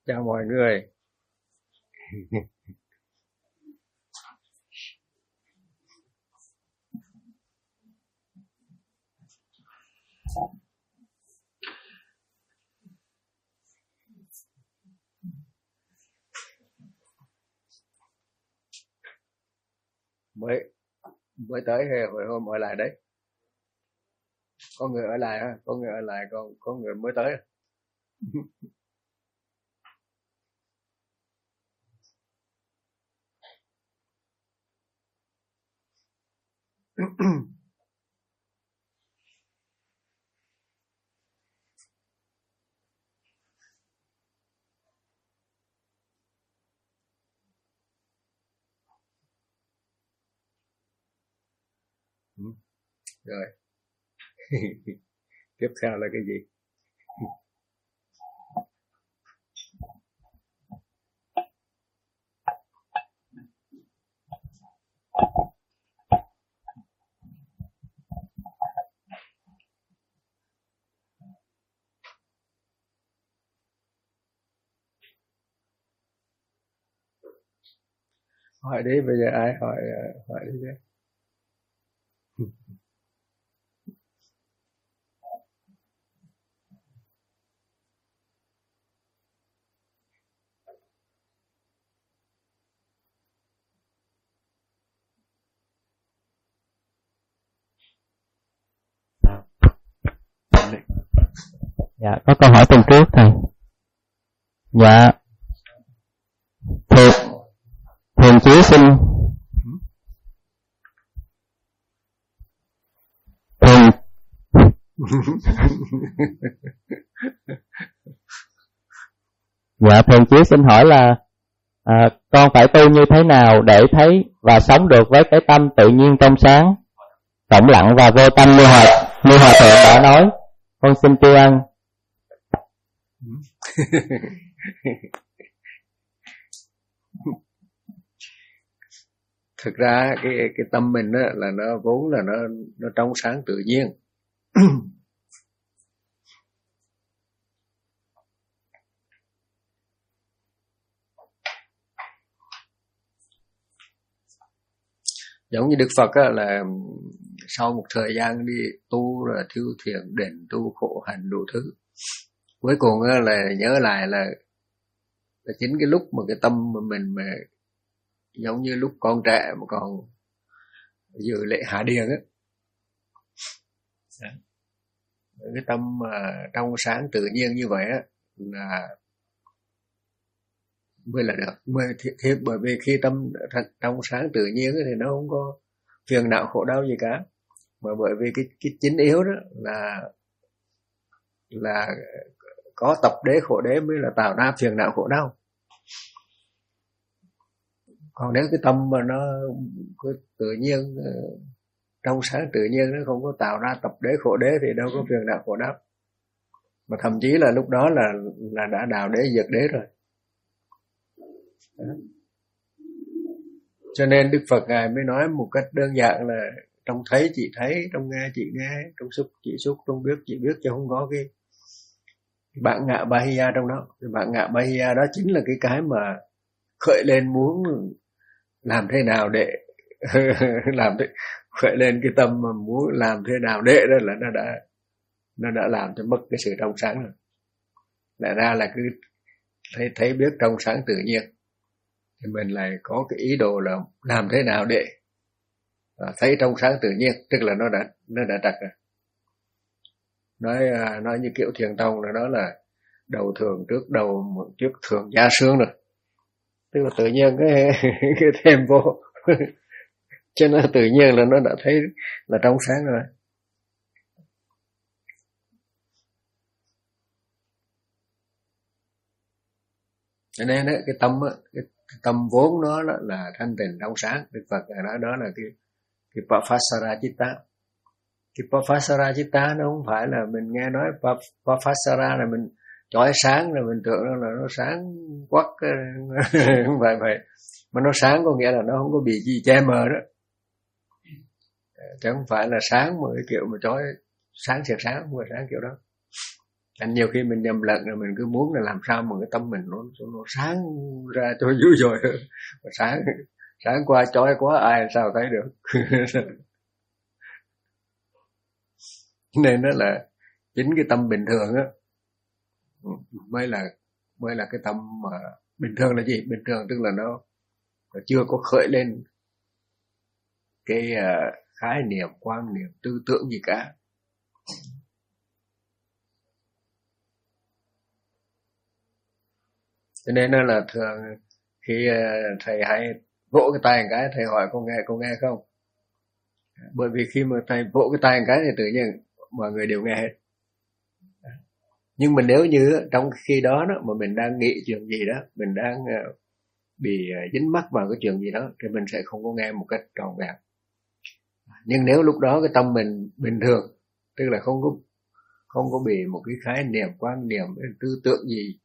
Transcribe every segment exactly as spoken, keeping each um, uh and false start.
Chào mọi người. Mới mới tới hay hồi hôm ở lại đấy? Có người ở lại ha, có người ở lại, còn có người mới tới. Rồi. Tiếp theo là cái gì? Hỏi đi, bây giờ ai hỏi hỏi đi đấy. Dạ, có câu hỏi tuần trước thầy. Dạ, thường thường chí xin thường dạ thường chí xin hỏi là à, con phải tu như thế nào để thấy và sống được với cái tâm tự nhiên trong sáng, tĩnh lặng và vô tâm như hòa như hòa thượng đã nói. Con xin tri ân. Thực ra cái cái tâm mình đó là nó vốn là nó nó trong sáng tự nhiên. Giống như Đức Phật á, là sau một thời gian đi tu là thiêu thiền định tu khổ hạnh đủ thứ, cuối cùng á, là nhớ lại là, là chính cái lúc mà cái tâm mà mình mà giống như lúc con trẻ mà còn dự lễ hạ điền á, cái tâm mà trong sáng tự nhiên như vậy á là mới là được, mới thiệt, bởi vì khi tâm trong sáng tự nhiên thì nó không có phiền não khổ đau gì cả, mà bởi vì cái cái chính yếu đó là là có tập đế khổ đế mới là tạo ra phiền não khổ đau. Còn nếu cái tâm mà nó cái tự nhiên trong sáng tự nhiên nó không có tạo ra tập đế khổ đế thì đâu có phiền não khổ đau, mà thậm chí là lúc đó là là đã đào đế diệt đế rồi. Đó. Cho nên Đức Phật Ngài mới nói một cách đơn giản là trong thấy chị thấy, trong nghe chị nghe, trong xúc chị xúc, trong biết chị biết, chứ không có cái bản ngã Bahiya trong đó. Cái bản ngã Bahiya đó chính là cái cái mà khởi lên muốn làm thế nào để làm thế, khởi lên cái tâm mà muốn làm thế nào để đó là nó đã nó đã làm cho mất cái sự trong sáng rồi. Lại ra là cứ thấy thấy biết trong sáng tự nhiên thì mình lại có cái ý đồ là làm thế nào để thấy trong sáng tự nhiên, tức là nó đã nó đã trật rồi. Nói nói như kiểu thiền tông là đó là đầu thường trước đầu trước thường gia sướng rồi, tức là tự nhiên cái cái thêm vô cho nên tự nhiên là nó đã thấy là trong sáng rồi. Cho nên ấy, cái tâm á, cái, cái tâm vốn nó là thanh tịnh trong sáng. Đức Phật nói đó là cái cái Papasara Chitta. Cái Papasara Chitta nó không phải là mình nghe nói Papasara là mình chói sáng là mình tưởng là nó sáng quắc, không phải vậy. Mà nó sáng có nghĩa là nó không có bị gì che mờ đó, chứ không phải là sáng một cái kiểu mà chói sáng sệt sáng, không phải sáng kiểu đó. Thành nhiều khi mình nhầm lẫn rồi mình cứ muốn là làm sao mà cái tâm mình nó nó sáng ra cho dữ dội hơn. sáng sáng qua chói quá ai sao thấy được. Nên đó là chính cái tâm bình thường á mới là mới là cái tâm mà bình thường là gì? Bình thường tức là nó, nó chưa có khởi lên cái uh, khái niệm, quan niệm, tư tưởng gì cả. Cho nên là thường khi uh, thầy hay vỗ cái tay một cái, thầy hỏi con nghe, con nghe không? Bởi vì khi mà thầy vỗ cái tay một cái thì tự nhiên mọi người đều nghe hết. Nhưng mà nếu như trong khi đó, đó mà mình đang nghĩ chuyện gì đó, mình đang uh, bị uh, dính mắc vào cái chuyện gì đó thì mình sẽ không có nghe một cách trọn vẹn. Nhưng nếu lúc đó cái tâm mình bình thường, tức là không có không có bị một cái khái niệm, quan niệm, tư tưởng gì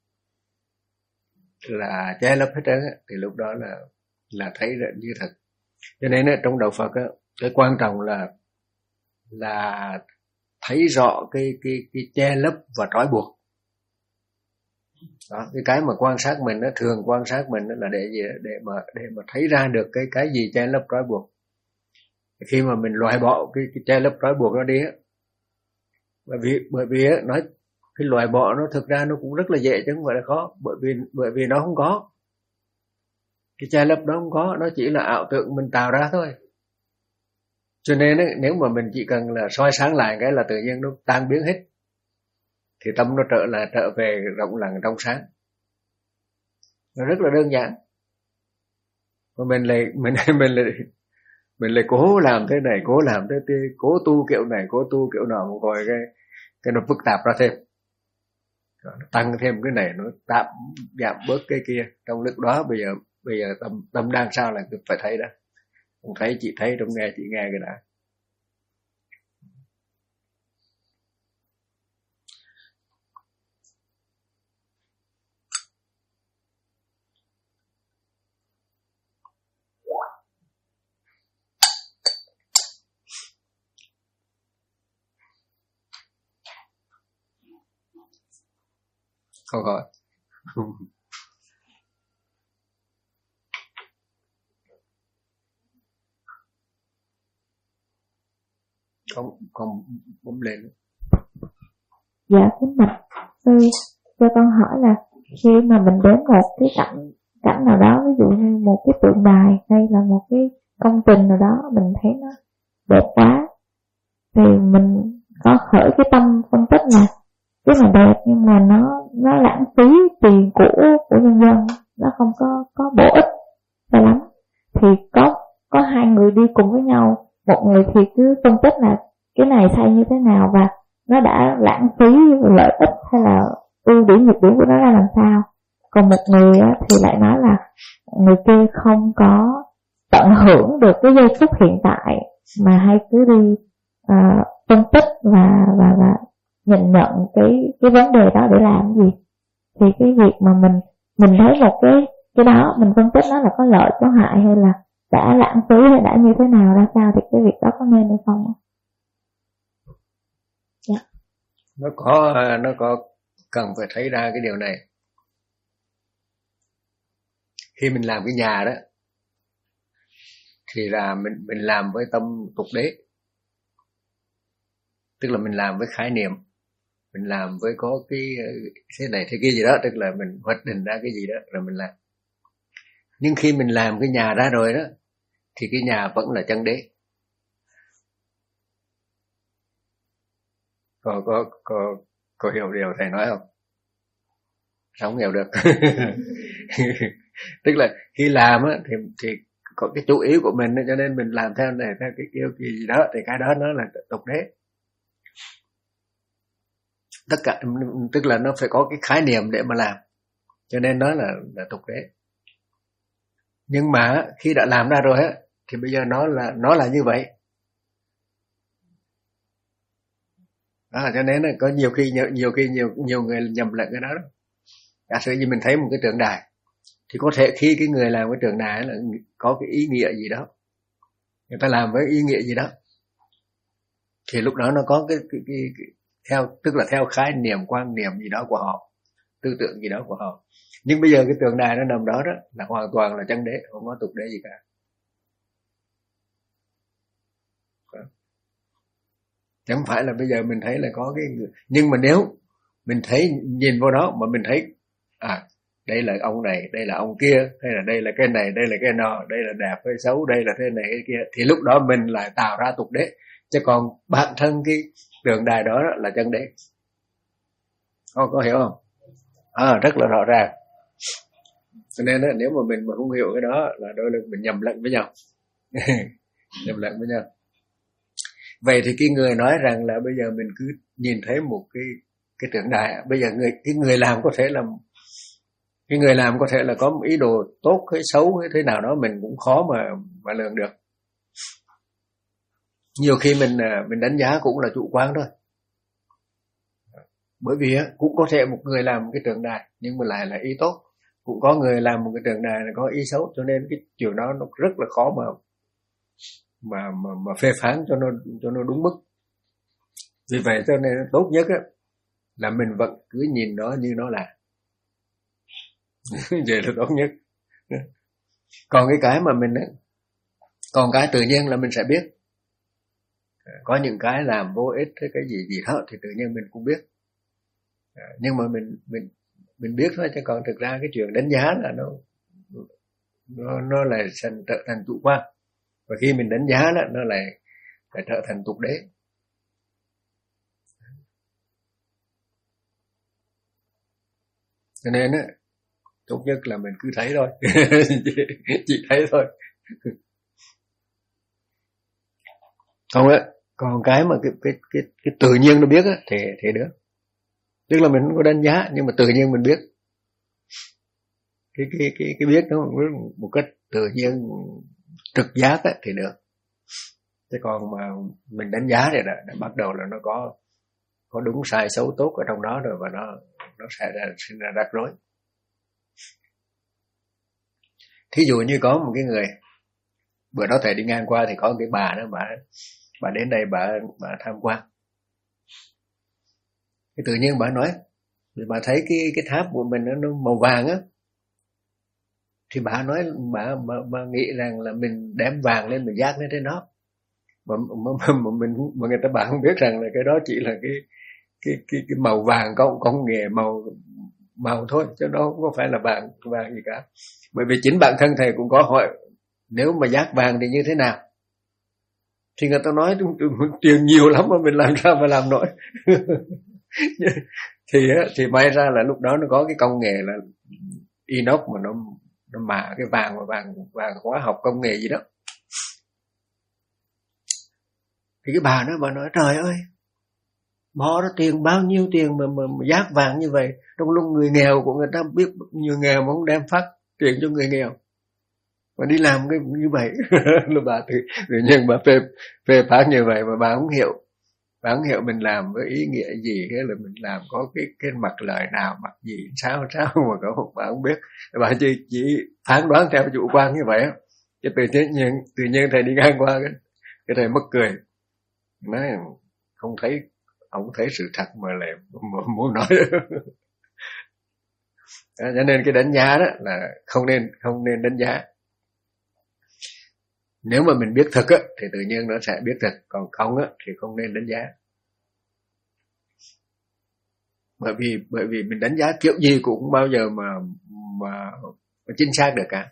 là che lấp hết trơn, thì lúc đó là là thấy như thật. Cho nên trong đạo Phật á, cái quan trọng là là thấy rõ cái cái cái che lấp và trói buộc. Đó, cái cái mà quan sát mình nó thường quan sát mình đó là để gì? Để mà để mà thấy ra được cái cái gì che lấp trói buộc. Khi mà mình loại bỏ cái, cái che lấp trói buộc nó đi á, bởi vì bởi vì á, nói cái loại bỏ nó thực ra nó cũng rất là dễ chứ không phải là khó, bởi vì bởi vì nó không có, cái che lấp nó không có, nó chỉ là ảo tưởng mình tạo ra thôi. Cho nên á, nếu mà mình chỉ cần là soi sáng lại cái là tự nhiên nó tan biến hết, thì tâm nó trở lại trở về rộng lặng trong sáng. Nó rất là đơn giản. Mà mình lại mình mình lại mình lại cố làm thế này, cố làm thế kia, cố tu kiểu này, cố tu kiểu nọ, một rồi cái cái nó phức tạp ra thêm, nó tăng thêm cái này, nó tạm giảm bớt cái kia. Trong lúc đó bây giờ bây giờ tâm tâm đang sao là phải thấy đó, không thấy chị thấy, không nghe chị nghe cái đã. Không hỏi. Không, không bấm lên. Dạ kính bạch sư, cho con hỏi là khi mà mình đến một cái cảnh cảnh nào đó, ví dụ như một cái tượng đài hay là một cái công trình nào đó, mình thấy nó đẹp quá, thì mình có khởi cái tâm phân tích là cái này đẹp nhưng mà nó nó lãng phí tiền của của nhân dân, nó không có có bổ ích cho lắm. Thì có có hai người đi cùng với nhau, một người thì cứ phân tích là cái này sai như thế nào và nó đã lãng phí lợi ích hay là ưu điểm nhược điểm của nó ra làm sao. Còn một người thì lại nói là người kia không có tận hưởng được cái giây phút hiện tại mà hay cứ đi uh, phân tích và và và nhìn nhận cái cái vấn đề đó để làm gì. Thì cái việc mà mình mình thấy một cái cái đó mình phân tích nó là có lợi có hại hay là đã lãng phí hay đã như thế nào ra sao, thì cái việc đó có nên hay không? Dạ. Nó có nó có cần phải thấy ra cái điều này. Khi mình làm cái nhà đó thì là mình mình làm với tâm tục đế, tức là mình làm với khái niệm, mình làm với có cái thế này thế kia gì đó, tức là mình hoạch định ra cái gì đó rồi mình làm. Nhưng khi mình làm cái nhà ra rồi đó thì cái nhà vẫn là chân đế. Có có có có hiểu điều thầy nói không? Không hiểu được. Tức là khi làm á thì thì có cái chủ ý của mình, cho nên mình làm theo này theo cái kiểu gì đó, thì cái đó nó là tục đế. Tất cả tức là nó phải có cái khái niệm để mà làm, cho nên nó là là tục đế. Nhưng mà khi đã làm ra rồi á thì bây giờ nó là nó là như vậy. Đó, cho nên là có nhiều khi nhiều, nhiều khi nhiều nhiều người nhầm lẫn cái đó đó. Giả sử như mình thấy một cái tượng đài thì có thể khi cái người làm cái tượng đài là có cái ý nghĩa gì đó, người ta làm với ý nghĩa gì đó, thì lúc đó nó có cái cái cái, cái, theo tức là theo khái niệm, quan niệm gì đó của họ, tư tưởng gì đó của họ. Nhưng bây giờ cái tượng đài nó nằm đó đó là hoàn toàn là chân đế, không có tục đế gì cả. Chẳng phải là bây giờ mình thấy là có cái người, nhưng mà nếu mình thấy nhìn vào đó mà mình thấy à đây là ông này, đây là ông kia, hay là đây là cái này, đây là cái nọ, đây là đẹp hay xấu, đây là thế này cái kia, thì lúc đó mình lại tạo ra tục đế. Chứ còn bản thân cái tượng đài đó là chân đế. Không có hiểu không? À, rất là rõ ràng. Cho nên đó, nếu mà mình mà không hiểu cái đó là đôi lúc mình nhầm lẫn với nhau. Nhầm lẫn với nhau. Vậy thì cái người nói rằng là bây giờ mình cứ nhìn thấy một cái cái tượng đài, bây giờ người cái người làm có thể là cái người làm có thể là có một ý đồ tốt hay xấu hay thế nào đó mình cũng khó mà mà lường được. Nhiều khi mình mình đánh giá cũng là chủ quan thôi. Bởi vì cũng có thể một người làm một cái tượng đài nhưng mà lại là ý tốt, cũng có người làm một cái tượng đài là có ý xấu, cho nên cái chuyện đó nó rất là khó mà mà mà, mà phê phán cho nó cho nó đúng mức. Vì vậy cho nên tốt nhất á là mình vẫn cứ nhìn nó như nó là. Vậy là tốt nhất. Còn cái cái mà mình còn cái tự nhiên là mình sẽ biết. Có những cái làm vô ích hay cái gì gì đó thì tự nhiên mình cũng biết. Nhưng mà mình mình mình biết thôi, chứ còn thực ra cái chuyện đánh giá là nó nó nó là thành trở thành chủ quan. Và khi mình đánh giá đó nó lại lại trở thành tục đế. Cho nên á tốt nhất là mình cứ thấy thôi. chị, chị thấy thôi. Còn á, còn cái mà cái cái cái cái tự nhiên nó biết á thì thì được. Tức là mình không có đánh giá nhưng mà tự nhiên mình biết. Cái cái cái cái biết nó một cách tự nhiên trực giác á thì được. Chứ còn mà mình đánh giá thì đã, đã bắt đầu là nó có có đúng sai xấu tốt ở trong đó rồi, và nó nó sẽ ra sinh ra rắc rối. Thí dụ như có một cái người bữa đó thầy đi ngang qua thì có cái bà đó, bà bà đến đây bà bà tham quan. Thì tự nhiên bà nói, thì bà thấy cái cái tháp của mình nó màu vàng á, thì bà nói bà, bà bà nghĩ rằng là mình đem vàng lên mình dát lên trên đó, mà mà, mà, mà mình mà người ta bà không biết rằng là cái đó chỉ là cái cái cái cái màu vàng có có nghề màu màu thôi, chứ đó không có phải là vàng vàng gì cả. Bởi vì chính bản thân thầy cũng có hỏi nếu mà dát vàng thì như thế nào, thì người ta nói tiền nhiều lắm mà mình làm sao mà làm nổi. thì thì may ra là lúc đó nó có cái công nghệ là inox mà nó nó mạ cái vàng và vàng vàng hóa học công nghệ gì đó. Thì cái bà đó bà nói trời ơi, bỏ ra tiền bao nhiêu tiền mà mà, mà dát vàng như vậy, trong lúc người nghèo của người ta biết nhiều nghèo mà không đem phát tiền cho người nghèo mà đi làm cái như vậy. Là bà tự, tự nhiên bà phê phê phán như vậy mà bà không hiểu, bà không hiểu mình làm với ý nghĩa gì, hay là mình làm có cái cái mặt lợi nào, mặt gì sao sao mà cậu bà không biết. Bà chỉ chỉ phán đoán theo chủ quan như vậy. Chứ tự nhiên tự nhiên thầy đi ngang qua cái cái thầy mất cười, nói không thấy, không thấy sự thật mà lại muốn nói. Cho nên cái đánh giá đó là không nên không nên đánh giá. Nếu mà mình biết thật á thì tự nhiên nó sẽ biết thật, còn không á thì không nên đánh giá. Bởi vì bởi vì mình đánh giá kiểu gì cũng không bao giờ mà mà, mà chính xác được cả.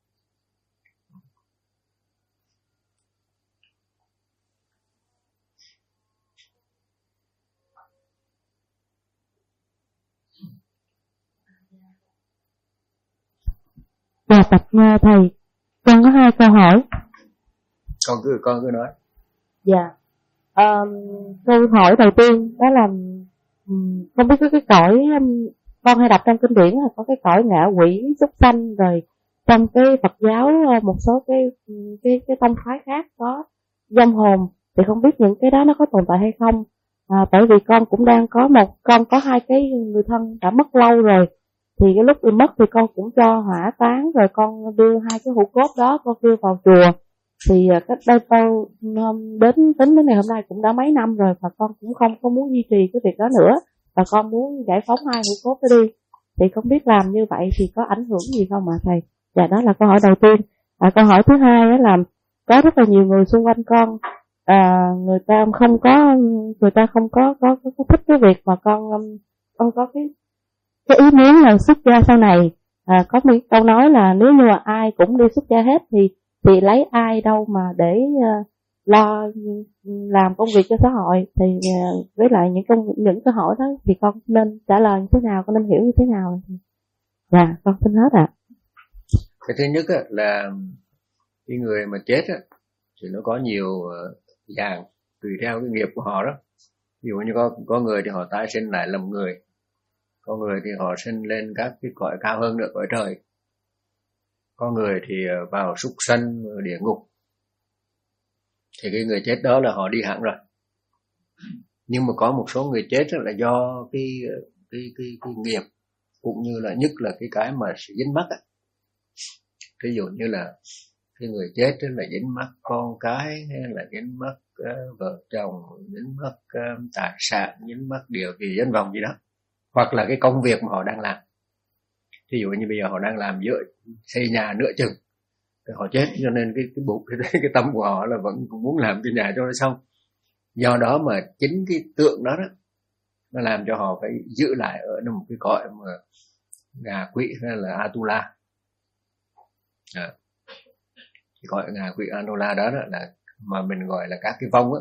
Dạ tập thầy, con có hai câu hỏi. Con cứ con cứ nói. Dạ. Um, câu hỏi đầu tiên đó là um, không biết có cái cõi um, con hay đọc trong kinh điển là có cái cõi ngạ quỷ, súc sanh, rồi trong cái Phật giáo một số cái cái cái tông phái khác có vong hồn, thì không biết những cái đó nó có tồn tại hay không. À, bởi vì con cũng đang có một con có hai cái người thân đã mất lâu rồi, thì cái lúc bị mất thì con cũng cho hỏa táng, rồi con đưa hai cái hũ cốt đó con đưa vào chùa, Thì cách đây tôi đến tính đến ngày hôm nay cũng đã mấy năm rồi, và con cũng không có muốn duy trì cái việc đó nữa, và con muốn giải phóng hai hũ cốt đó đi. Thì không biết làm như vậy thì có ảnh hưởng gì không ạ thầy? Dạ, đó là câu hỏi đầu tiên. À, câu hỏi thứ hai đó là có rất là nhiều người xung quanh con, à, người ta không có người ta không có có, có, có thích cái việc mà con con có cái cái ý muốn là xuất gia sau này. À, có một câu nói là nếu như mà ai cũng đi xuất gia hết thì thì lấy ai đâu mà để uh, lo làm công việc cho xã hội. Thì uh, với lại những công những câu hỏi đó thì con nên trả lời như thế nào, con nên hiểu như thế nào? Dạ, con xin hết ạ. À. Cái thứ nhất á, là cái người mà chết á, thì nó có nhiều dạng tùy theo cái nghiệp của họ đó. Ví dụ như có có người thì họ tái sinh lại làm người, có người thì họ sinh lên các cái cõi cao hơn nữa, cõi trời, có người thì vào súc sanh, địa ngục. Thì cái người chết đó là họ đi hẳn rồi. Nhưng mà có một số người chết là do cái cái cái, cái nghiệp, cũng như là nhất là cái cái mà sự dính mắc á. Ví dụ như là cái người chết là dính mắc con cái, hay là dính mắc uh, vợ chồng, dính mắc uh, tài sản, dính mắc điều gì dân vòng gì đó, hoặc là cái công việc mà họ đang làm. Ví dụ như bây giờ họ đang làm giữa xây nhà nửa chừng, họ chết, cho nên cái cái bụng cái, cái tâm của họ là vẫn muốn làm cái nhà cho nó xong. Do đó mà chính cái tượng đó, đó nó làm cho họ phải giữ lại ở một cái cõi mà ngạ quỷ hay là Atula. À, cái cõi ngạ quỷ Atula đó, đó là mà mình gọi là các cái vong á.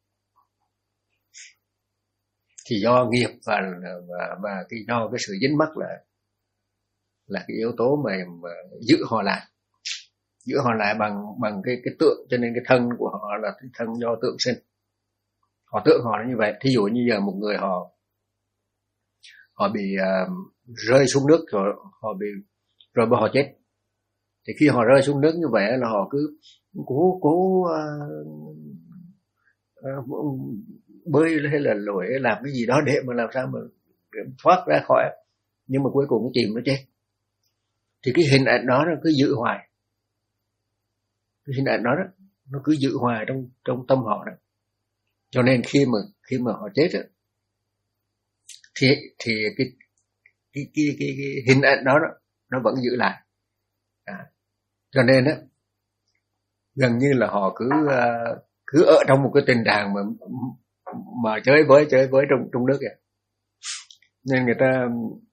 Thì do nghiệp và và, và cái do cái sự dính mắc là là cái yếu tố mà, mà giữ họ lại, giữ họ lại bằng bằng cái cái tượng, cho nên cái thân của họ là cái thân do tượng sinh. Họ tượng họ là như vậy. Thí dụ như giờ một người họ họ bị uh, rơi xuống nước rồi họ bị rồi họ chết. Thì khi họ rơi xuống nước như vậy là họ cứ cố cố uh, uh, bơi hay là lội làm cái gì đó để mà làm sao mà thoát ra khỏi, nhưng mà cuối cùng nó chìm, nó chết. Thì cái hình ảnh đó nó cứ giữ hoài, cái hình ảnh đó, đó nó cứ giữ hoài trong trong tâm họ đó. Cho nên khi mà khi mà họ chết đó, thì thì cái cái cái cái, cái hình ảnh đó, đó nó vẫn giữ lại. À, cho nên đó gần như là họ cứ uh, cứ ở trong một cái tình trạng mà mà chơi với chơi với trong trong nước vậy. Nên người ta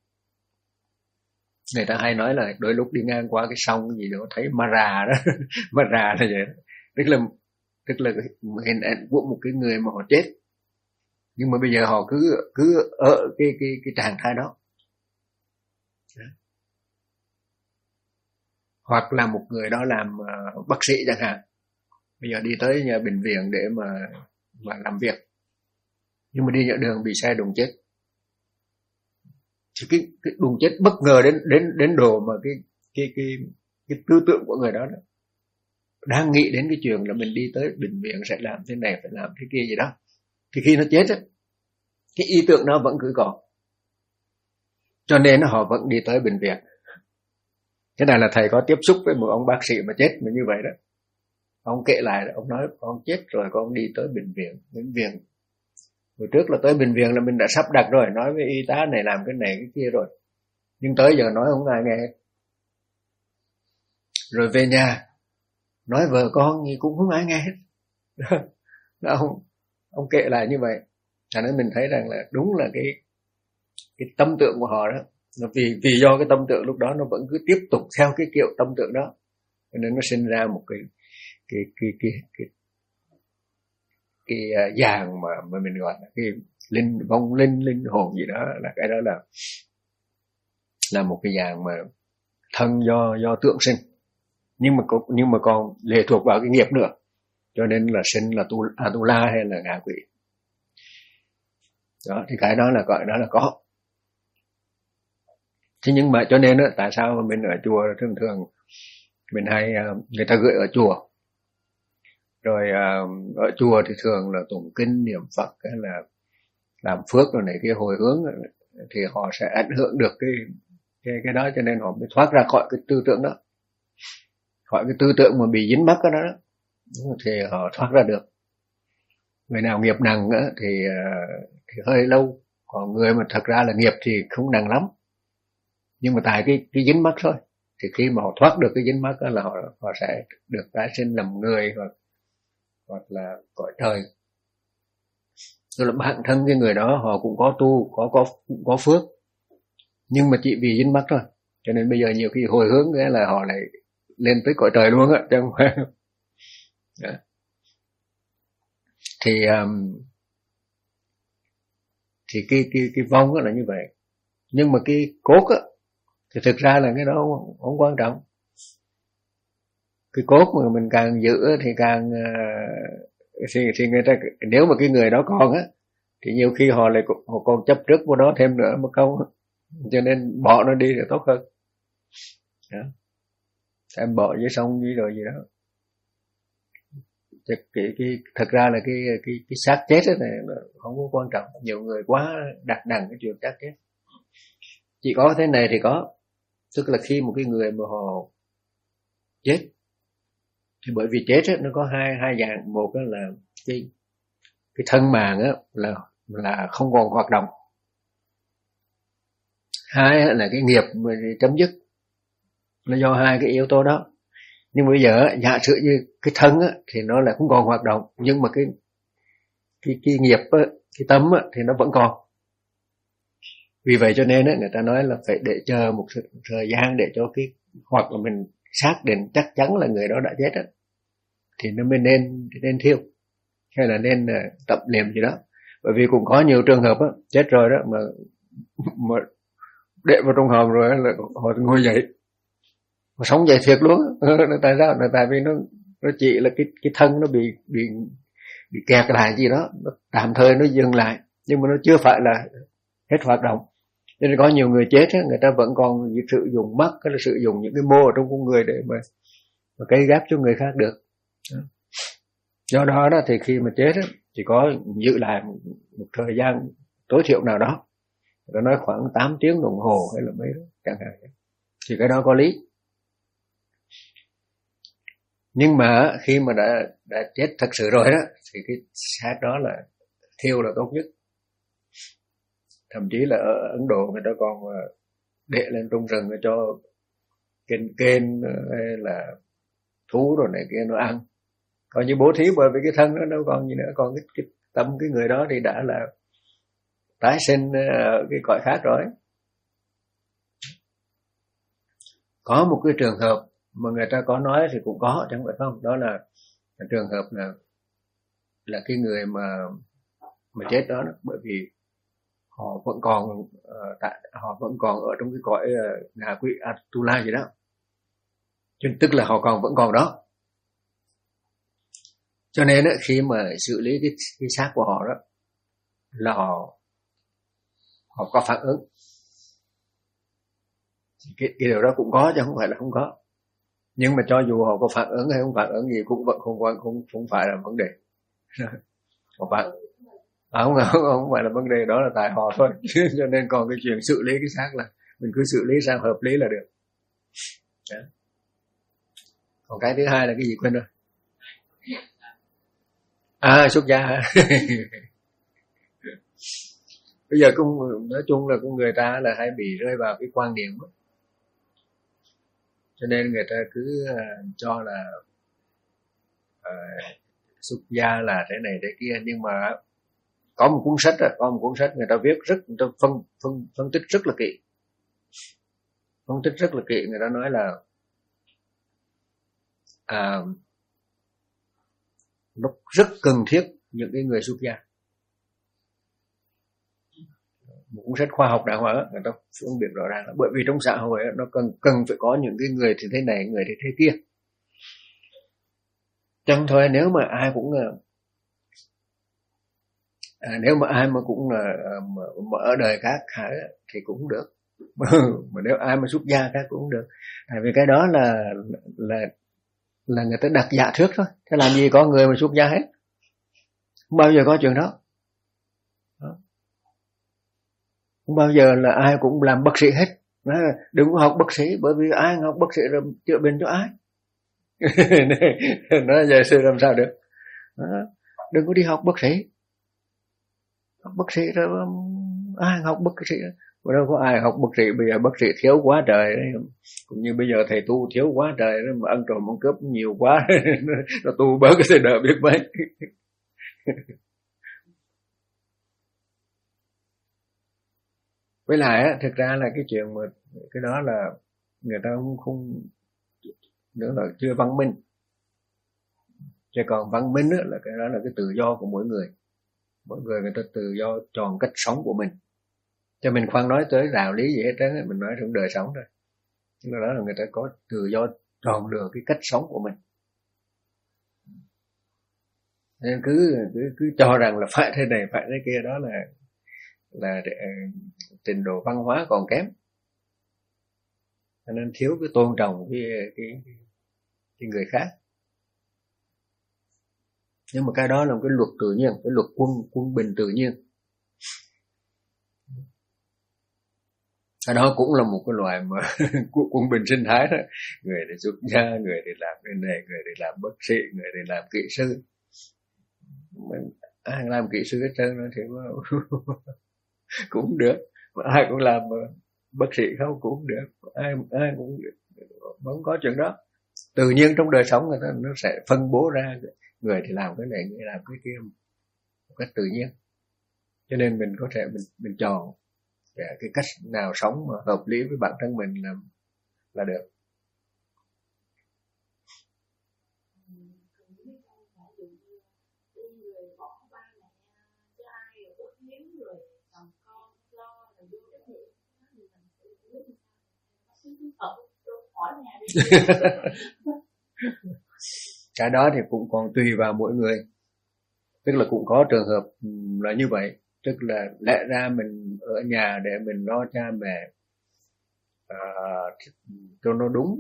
người ta hay nói là đôi lúc đi ngang qua cái sông gì đó thấy ma rà đó ma rà là vậy đó. Tức là tức là hình ảnh của một cái người mà họ chết, nhưng mà bây giờ họ cứ cứ ở cái cái cái trạng thái đó. Hoặc là một người đó làm uh, bác sĩ chẳng hạn, bây giờ đi tới nhà bệnh viện để mà mà làm việc, nhưng mà đi nhỡ đường bị xe đụng chết. Thì cái cái đụng chết bất ngờ đến đến đến độ mà cái cái cái cái tư tưởng của người đó, đó đang nghĩ đến cái chuyện là mình đi tới bệnh viện sẽ làm thế này, phải làm thế kia gì đó. Thì khi nó chết á, cái ý tưởng nó vẫn cứ có, cho nên họ vẫn đi tới bệnh viện. Thế này là thầy có tiếp xúc với một ông bác sĩ mà chết mà như vậy đó. Ông kể lại, ông nói con chết rồi con đi tới bệnh viện. Bệnh viện hồi trước là tới bệnh viện là mình đã sắp đặt rồi, nói với y tá này làm cái này cái kia rồi, nhưng tới giờ nói không ai nghe hết. Rồi về nhà nói vợ con gì cũng không ai nghe hết. Đó, ông, ông kể lại như vậy. Cho nên mình thấy rằng là đúng là cái cái tâm tượng của họ đó, vì vì do cái tâm tượng lúc đó nó vẫn cứ tiếp tục theo cái kiểu tâm tượng đó, cho nên nó sinh ra một cái cái cái cái cái cái uh, dạng mà mà mình gọi là cái linh vong linh linh hồn gì đó, là cái đó là là một cái dạng mà thân do do tượng sinh, nhưng mà nhưng mà còn lệ thuộc vào cái nghiệp nữa, cho nên là sinh là tu Atula hay là ngạ quỷ. Đó thì cái đó là gọi đó là có. Thế nhưng mà cho nên đó, tại sao mình ở chùa thường thường mình hay người ta gửi ở chùa, rồi ở chùa thì thường là tụng kinh niệm Phật hay là làm phước rồi này kia hồi hướng, thì họ sẽ ảnh hưởng được cái cái cái đó, cho nên họ mới thoát ra khỏi cái tư tưởng đó, khỏi cái tư tưởng mà bị dính mắc đó, đó. thì họ thoát ra được. Người nào nghiệp nặng á, thì, thì hơi lâu, còn người mà thật ra là nghiệp thì không nặng lắm, nhưng mà tại cái, cái dính mắc thôi. Thì khi mà họ thoát được cái dính mắc đó là họ, họ sẽ được tái sinh làm người hoặc, hoặc là cõi trời. Tức là bản thân cái người đó họ cũng có tu, có, có, có phước, nhưng mà chỉ vì dính mắc thôi. Cho nên bây giờ nhiều khi hồi hướng cái là họ lại lên tới cõi trời luôn á, chứ không phải. Đó. Thì um, thì cái cái cái vong là như vậy. Nhưng mà cái cốt á thì thực ra là cái đó không, không quan trọng. Cái cốt mà mình càng giữ thì càng uh, thì, thì người ta, nếu mà cái người đó còn á thì nhiều khi họ lại họ còn chấp trước vô đó thêm nữa mà không, cho nên bỏ nó đi là tốt hơn. Đó. Em bỏ dưới sông dưới rồi gì đó. Cái, cái, cái, thật ra là cái cái cái xác chết này nó không có quan trọng. Nhiều người quá đặt nặng cái chuyện xác chết. Chỉ có thế này thì có, tức là khi một cái người mà họ chết thì bởi vì chết ấy, nó có hai hai dạng. Một là cái cái thân màng á là là không còn hoạt động. Hai là cái nghiệp mà chấm dứt. Nó do hai cái yếu tố đó. Nhưng bây giờ giả sử như cái thân á thì nó là không còn hoạt động, nhưng mà cái cái cái nghiệp á, cái tâm á thì nó vẫn còn. Vì vậy cho nên á người ta nói là phải để chờ một thời gian để cho cái, hoặc là mình xác định chắc chắn là người đó đã chết á thì nó mới nên nên thiêu hay là nên uh, tập niệm gì đó. Bởi vì cũng có nhiều trường hợp á chết rồi đó mà mà để vào trong hòm rồi là họ ngồi dậy mà sống dậy thiệt luôn. Tại sao? Là tại vì nó nó chỉ là cái cái thân nó bị bị bị kẹt lại gì đó, nó tạm thời nó dừng lại, nhưng mà nó chưa phải là hết hoạt động. Cho nên có nhiều người chết á, người ta vẫn còn sử dụng mắt hay là sử dụng những cái mô ở trong con người để mà, mà cấy ghép cho người khác được. Do đó đó thì khi mà chết á, chỉ có giữ lại một, một thời gian tối thiểu nào đó. Người ta nói khoảng tám tiếng đồng hồ hay là mấy đó chẳng hạn. Thì cái đó có lý. Nhưng mà khi mà đã đã chết thật sự rồi đó thì cái xác đó là thiêu là tốt nhất. Thậm chí là ở Ấn Độ người ta còn để lên trong rừng cho kên kên hay là thú rồi này kia nó ăn. Còn như bố thí, bởi vì cái thân nó đâu còn gì nữa, còn cái, cái tâm cái người đó thì đã là tái sinh ở cái cõi khác rồi. Có một cái trường hợp mà người ta có nói thì cũng có, chẳng phải không? Đó là trường hợp là là cái người mà mà chết đó, đó bởi vì họ vẫn còn uh, tại họ vẫn còn ở trong cái cõi uh, ngạ quỷ Atula gì đó, cho nên tức là họ còn vẫn còn đó. Cho nên đó, khi mà xử lý cái, cái xác của họ đó là họ họ có phản ứng. Cái, cái điều đó cũng có chứ không phải là không có. Nhưng mà cho dù họ có phản ứng hay không phản ứng gì cũng vẫn không không không, không phải là vấn đề. Họ phản à, không, không không phải là vấn đề, đó là tại họ thôi. Cho nên còn cái chuyện xử lý cái xác là mình cứ xử lý sao hợp lý là được. Đó. Còn cái thứ hai là cái gì quên rồi? À, xuất gia hả? Bây giờ cũng nói chung là con người ta là hay bị rơi vào cái quan niệm đó. Cho nên người ta cứ uh, cho là uh, xuất gia là thế này thế kia, nhưng mà có một cuốn sách, có một cuốn sách người ta viết rất, người ta phân phân phân tích rất là kỹ, phân tích rất là kỹ. Người ta nói là à, nó rất cần thiết những cái người xuất gia. Một cuốn sách khoa học đàng hoàng, người ta phân biệt rõ ràng là bởi vì trong xã hội nó cần cần phải có những cái người thì thế này, người thì thế kia. Chẳng thôi nếu mà ai cũng à, nếu mà ai mà cũng là mà ở đời khác hả, thì cũng được. Mà nếu ai mà xuất gia khác cũng được. Tại vì cái đó là là là người ta đặt giả thuyết thôi. Thế làm gì có người mà xuất gia hết, không bao giờ có chuyện đó. Đó. Không bao giờ là ai cũng làm bác sĩ hết. Đừng có học bác sĩ, bởi vì ai học bác sĩ rồi chữa bệnh cho ai. Nói giờ sư làm sao được. Đó. Đừng có đi học bác sĩ. Học bác sĩ rồi ai học bác sĩ đâu có ai học bác sĩ. Bây giờ bác sĩ thiếu quá trời đấy. Cũng như bây giờ thầy tu thiếu quá trời đó, mà ăn trộm ăn cướp nhiều quá nó tu bớt cái đỡ biết mấy. Với lại á, thực ra là cái chuyện mà cái đó là người ta không, không nữa là chưa văn minh. Chứ còn văn minh á, là cái đó là cái tự do của mỗi người. Mỗi người người ta tự do chọn cách sống của mình. Cho mình khoan nói tới đạo lý gì hết trơn, mình nói trong đời sống thôi. Chứ đó là người ta có tự do chọn được cái cách sống của mình. Nên cứ, cứ, cứ cho rằng là phải thế này, phải thế kia, đó là là uh, trình độ văn hóa còn kém. Cho nên thiếu cái tôn trọng cái, cái, cái người khác. Nhưng mà cái đó là một cái luật tự nhiên, cái luật quân quân bình tự nhiên. Cái đó cũng là một cái loại mà quân bình sinh thái đó. Người thì xuất gia, người thì làm cái này, người thì làm bác sĩ, người thì làm kỹ sư. Mình ai làm kỹ sư hết trơn thì cũng được, ai cũng làm bác sĩ không cũng được, ai ai cũng được, không có chuyện đó. Tự nhiên trong đời sống người ta nó sẽ phân bố ra, người thì làm cái này, người làm cái kia một cách tự nhiên. Cho nên mình có thể mình mình chọn cái cách nào sống mà hợp lý với bản thân mình là là được. Cái đó thì cũng còn tùy vào mỗi người. Tức là cũng có trường hợp là như vậy. Tức là lẽ ra mình ở nhà để mình lo cha mẹ à, cho nó đúng,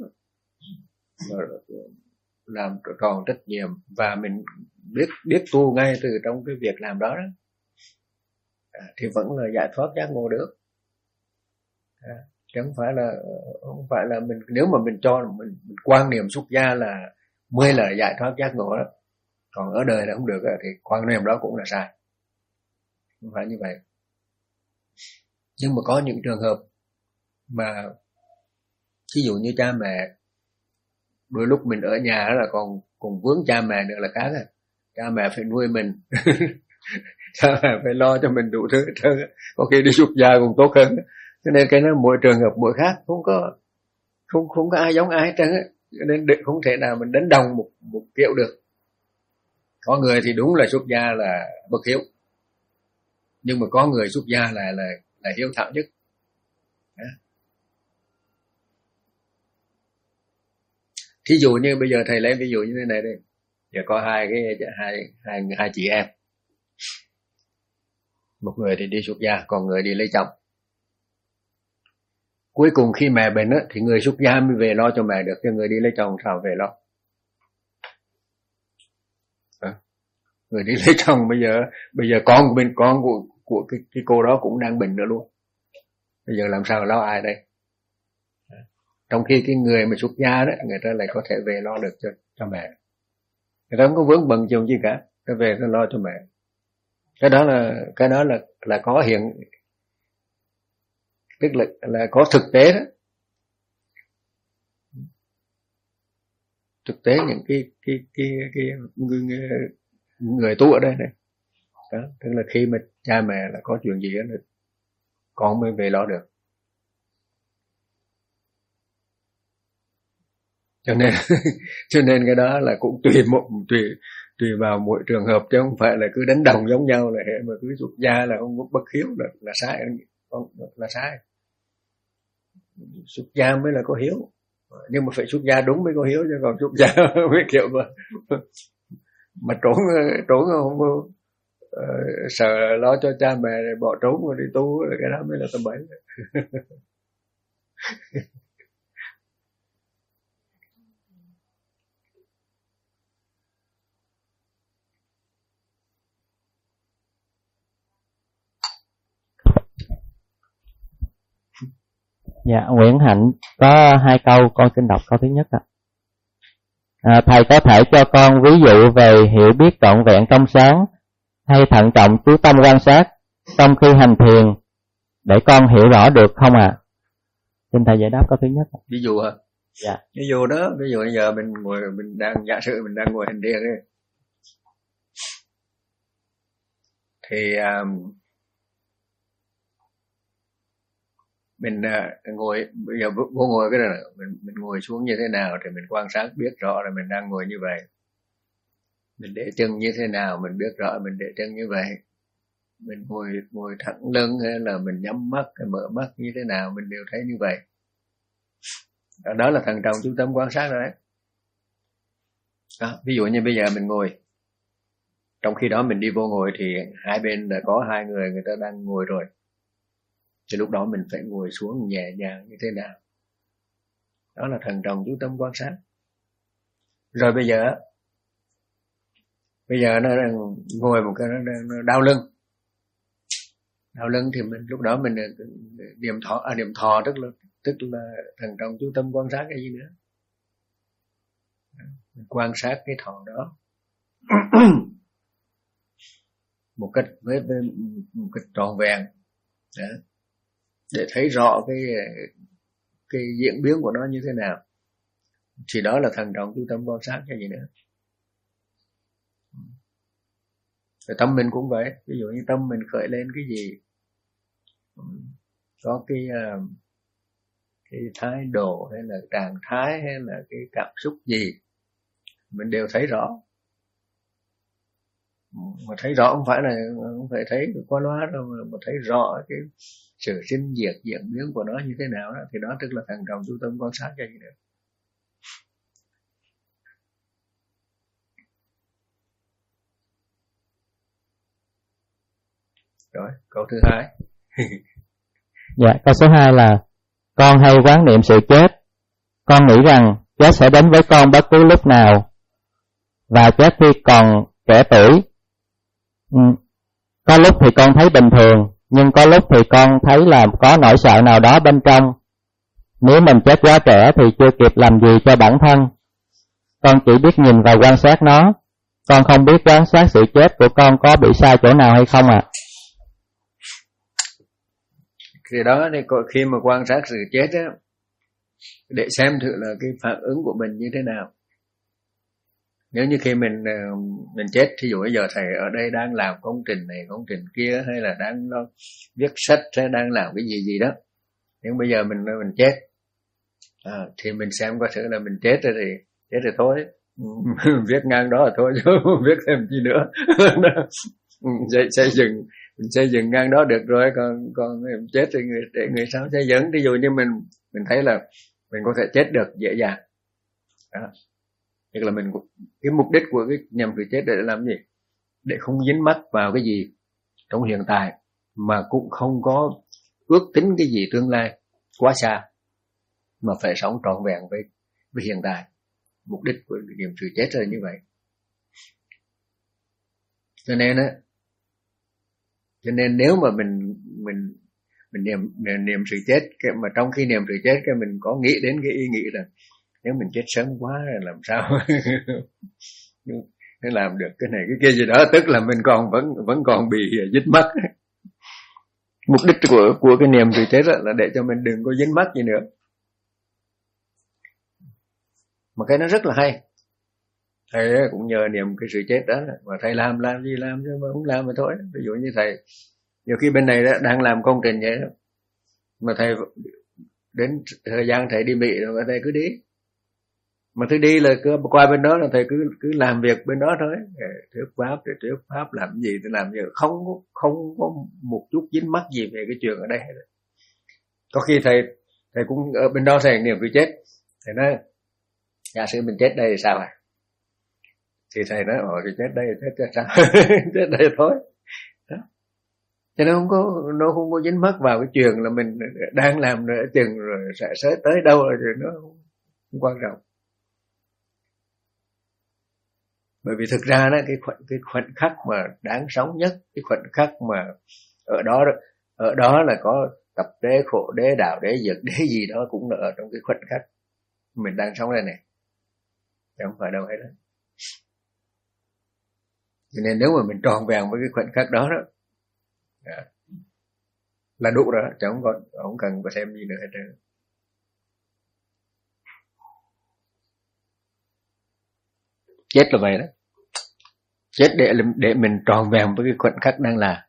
làm tròn trách nhiệm, và mình biết biết tu ngay từ trong cái việc làm đó, đó. À, thì vẫn là giải thoát giác ngộ được. À, chứ không phải là không phải là mình, nếu mà mình cho mình, mình quan niệm xuất gia là mới là giải thoát giác ngộ đó, còn ở đời là không được đó, thì quan niệm đó cũng là sai. Không phải như vậy. Nhưng mà có những trường hợp mà ví dụ như cha mẹ, đôi lúc mình ở nhà là còn còn vướng cha mẹ nữa là khác à. Cha mẹ phải nuôi mình cha mẹ phải lo cho mình đủ thứ, có khi đi xuất gia còn tốt hơn. Cho nên cái nó mỗi trường hợp mỗi khác, không có không không có ai giống ai hết trơn á. Cho nên không thể nào mình đánh đồng một một kiểu được. Có người thì đúng là xuất gia là bất hiếu, nhưng mà có người xuất gia là là là hiếu thảo nhất. Đó. Thí dụ như bây giờ thầy lấy ví dụ như thế này đây, giờ có hai cái hai hai hai chị em, một người thì đi xuất gia, còn người đi lấy chồng. Cuối cùng khi mẹ bệnh á, thì người xuất gia mới về lo cho mẹ được, cho người đi lấy chồng sao về lo. À, người đi lấy chồng bây giờ bây giờ con của bên con của của cái, cái cô đó cũng đang bệnh nữa luôn. Bây giờ làm sao lo ai đây? À, trong khi cái người mà xuất gia đó, người ta lại có thể về lo được cho cho mẹ. Người ta không có vướng bận chuyện gì cả, ta về ta lo cho mẹ. Cái đó là cái đó là là có hiện, tức là là có thực tế đó. Thực tế những cái cái cái cái người, người tu ở đây này. Đó, tức là khi mà cha mẹ là có chuyện gì đó con mới về lo được. Cho nên cho nên cái đó là cũng tùy một tùy tùy vào mỗi trường hợp, chứ không phải là cứ đánh đồng giống nhau là hệ mà cứ xuất gia là không có bất hiếu là là sai, không là sai. Xuất gia mới là có hiếu, nhưng mà phải xuất gia đúng mới có hiếu, chứ còn xuất gia mới kiểu mà mà trốn trốn không có uh, sợ lo cho cha mẹ rồi bỏ trốn rồi đi tu, cái đó mới là tầm bậy. Dạ, Nguyễn Hạnh có hai câu, con xin đọc câu thứ nhất ạ. À, thầy có thể cho con ví dụ về hiểu biết trọn vẹn trong sáng hay thận trọng chú tâm quan sát trong khi hành thiền để con hiểu rõ được không ạ? À? Xin thầy giải đáp câu thứ nhất. Ví dụ hả? Dạ. Ví dụ đó, ví dụ bây giờ mình ngồi, mình đang giả sử mình đang ngồi hành thiền ấy, thì um, mình uh, ngồi bây giờ vô ngồi cái này mình mình ngồi xuống như thế nào thì mình quan sát biết rõ là mình đang ngồi như vậy. Mình để chân như thế nào mình biết rõ mình để chân như vậy. Mình ngồi ngồi thẳng lưng hay là mình nhắm mắt hay mở mắt như thế nào mình đều thấy như vậy. Đó là thận trọng chú tâm quan sát rồi đấy. Đó, ví dụ như bây giờ mình ngồi, trong khi đó mình đi vô ngồi thì hai bên đã có hai người người ta đang ngồi rồi, thì lúc đó mình phải ngồi xuống nhẹ nhàng như thế nào. Đó là thận trọng chú tâm quan sát. Rồi bây giờ bây giờ nó đang ngồi một cái nó, nó đau lưng đau lưng thì mình lúc đó mình niệm thọ à, niệm thọ tức là tức là thận trọng chú tâm quan sát cái gì nữa, mình quan sát cái thọ đó một cách với, với một cách trọn vẹn đó, để thấy rõ cái cái diễn biến của nó như thế nào, thì đó là thận trọng chú tâm quan sát cái gì nữa. Rồi tâm mình cũng vậy, ví dụ như tâm mình khởi lên cái gì, có cái cái thái độ hay là trạng thái hay là cái cảm xúc gì mình đều thấy rõ. Mà thấy rõ không phải là không phải thấy qua loa đâu, mà thấy rõ cái sự sinh diệt diễn biến của nó như thế nào đó, thì đó tức là thận trọng chú tâm quan sát cho gì nữa. Rồi, câu thứ hai. Dạ, câu số hai là con hay quán niệm sự chết. Con nghĩ rằng chết sẽ đến với con bất cứ lúc nào, và chết khi còn trẻ tuổi. Ừ. Có lúc thì con thấy bình thường, nhưng có lúc thì con thấy là có nỗi sợ nào đó bên trong. Nếu mình chết quá trẻ thì chưa kịp làm gì cho bản thân. Con chỉ biết nhìn và quan sát nó. Con không biết quan sát sự chết của con có bị sai chỗ nào hay không ạ? À? Thì đó, khi mà quan sát sự chết á, để xem thử là cái phản ứng của mình như thế nào. Nếu như khi mình mình chết, thí dụ bây giờ thầy ở đây đang làm công trình này công trình kia, hay là đang viết sách hay đang làm cái gì gì đó, nhưng bây giờ mình mình chết à, thì mình xem coi thử là mình chết rồi thì chết rồi thôi, viết ngang đó là thôi chứ không viết thêm gì nữa. xây, xây dựng mình xây dựng ngang đó được rồi, còn còn chết thì người để người sau xây dựng. Ví dụ như mình mình thấy là mình có thể chết được dễ dàng đó. Tức là mình cái mục đích của cái nhằm sự chết để làm gì? Để không dính mắc vào cái gì trong hiện tại, mà cũng không có ước tính cái gì tương lai quá xa, mà phải sống trọn vẹn với với hiện tại. Mục đích của niệm sự chết là như vậy. Cho nên á, cho nên nếu mà mình mình mình niệm mình niệm sự chết, cái mà trong khi niệm sự chết cái mình có nghĩ đến cái ý nghĩ là nếu mình chết sớm quá là làm sao để làm được cái này cái kia gì đó, tức là mình còn vẫn vẫn còn bị dính mắc. Mục đích của của cái niệm sự chết là để cho mình đừng có dính mắc gì nữa. Mà cái nó rất là hay. Thầy cũng nhờ niệm cái sự chết đó, mà thầy làm làm gì làm chứ mà không làm mà thôi. Ví dụ như thầy nhiều khi bên này đang làm công trình vậy đó, mà thầy đến thời gian thầy đi Mỹ rồi thầy cứ đi, mà thầy đi là cứ qua bên đó là thầy cứ cứ làm việc bên đó thôi, thuyết pháp để thuyết pháp làm gì thì làm gì, không không có một chút dính mắc gì về cái chuyện ở đây. Có khi thầy thầy cũng ở bên đó thầy niệm sự chết, thầy nói giả sử mình chết đây thì sao à? Thì thầy nói ồ thì chết đây chết chết sao? Chết đây thôi đó. Cho nên không có nó không có dính mắc vào cái chuyện là mình đang làm nữa chừng rồi sẽ sẽ tới đâu rồi thì nó không quan trọng. Bởi vì thực ra đó cái khoảnh cái khoảnh khắc mà đáng sống nhất, cái khoảnh khắc mà ở đó ở đó là có tập đế, khổ đế, đạo đế, dược đế gì đó cũng là ở trong cái khoảnh khắc mình đang sống đây này. chứ không phải đâu hết đó. Cho nên nếu mà mình tròn vẹn với cái khoảnh khắc đó đó là đủ rồi, chứ không còn không cần phải thêm gì nữa hết trơn. Chết là vậy đó, chết để để mình tròn vẹn với cái khoảnh khắc đang là.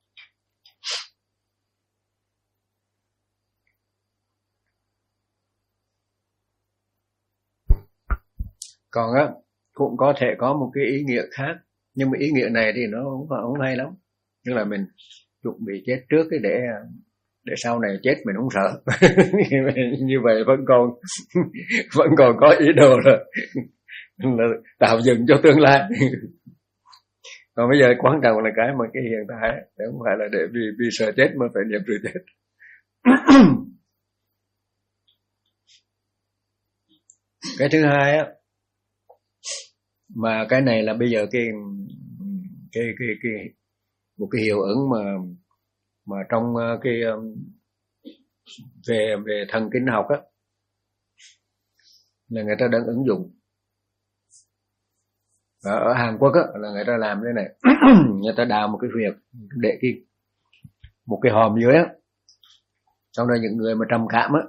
Còn á cũng có thể có một cái ý nghĩa khác, nhưng mà ý nghĩa này thì nó không, không hay lắm. Tức là mình chuẩn bị chết trước cái để để sau này chết mình không sợ. Như vậy vẫn còn vẫn còn có ý đồ là, là tạo dựng cho tương lai. Còn bây giờ quan trọng là cái mà cái hiện tại, để không phải là để vì vì sợ chết mà phải niệm trừ chết. Cái thứ hai á, mà cái này là bây giờ cái cái cái cái một cái hiệu ứng mà mà trong cái về về thần kinh học á, là người ta đang ứng dụng. Ở, ở Hàn Quốc á là người ta làm thế này. Người ta đào một cái huyệt để cái một cái hòm dưới á, xong rồi những người mà trầm cảm á,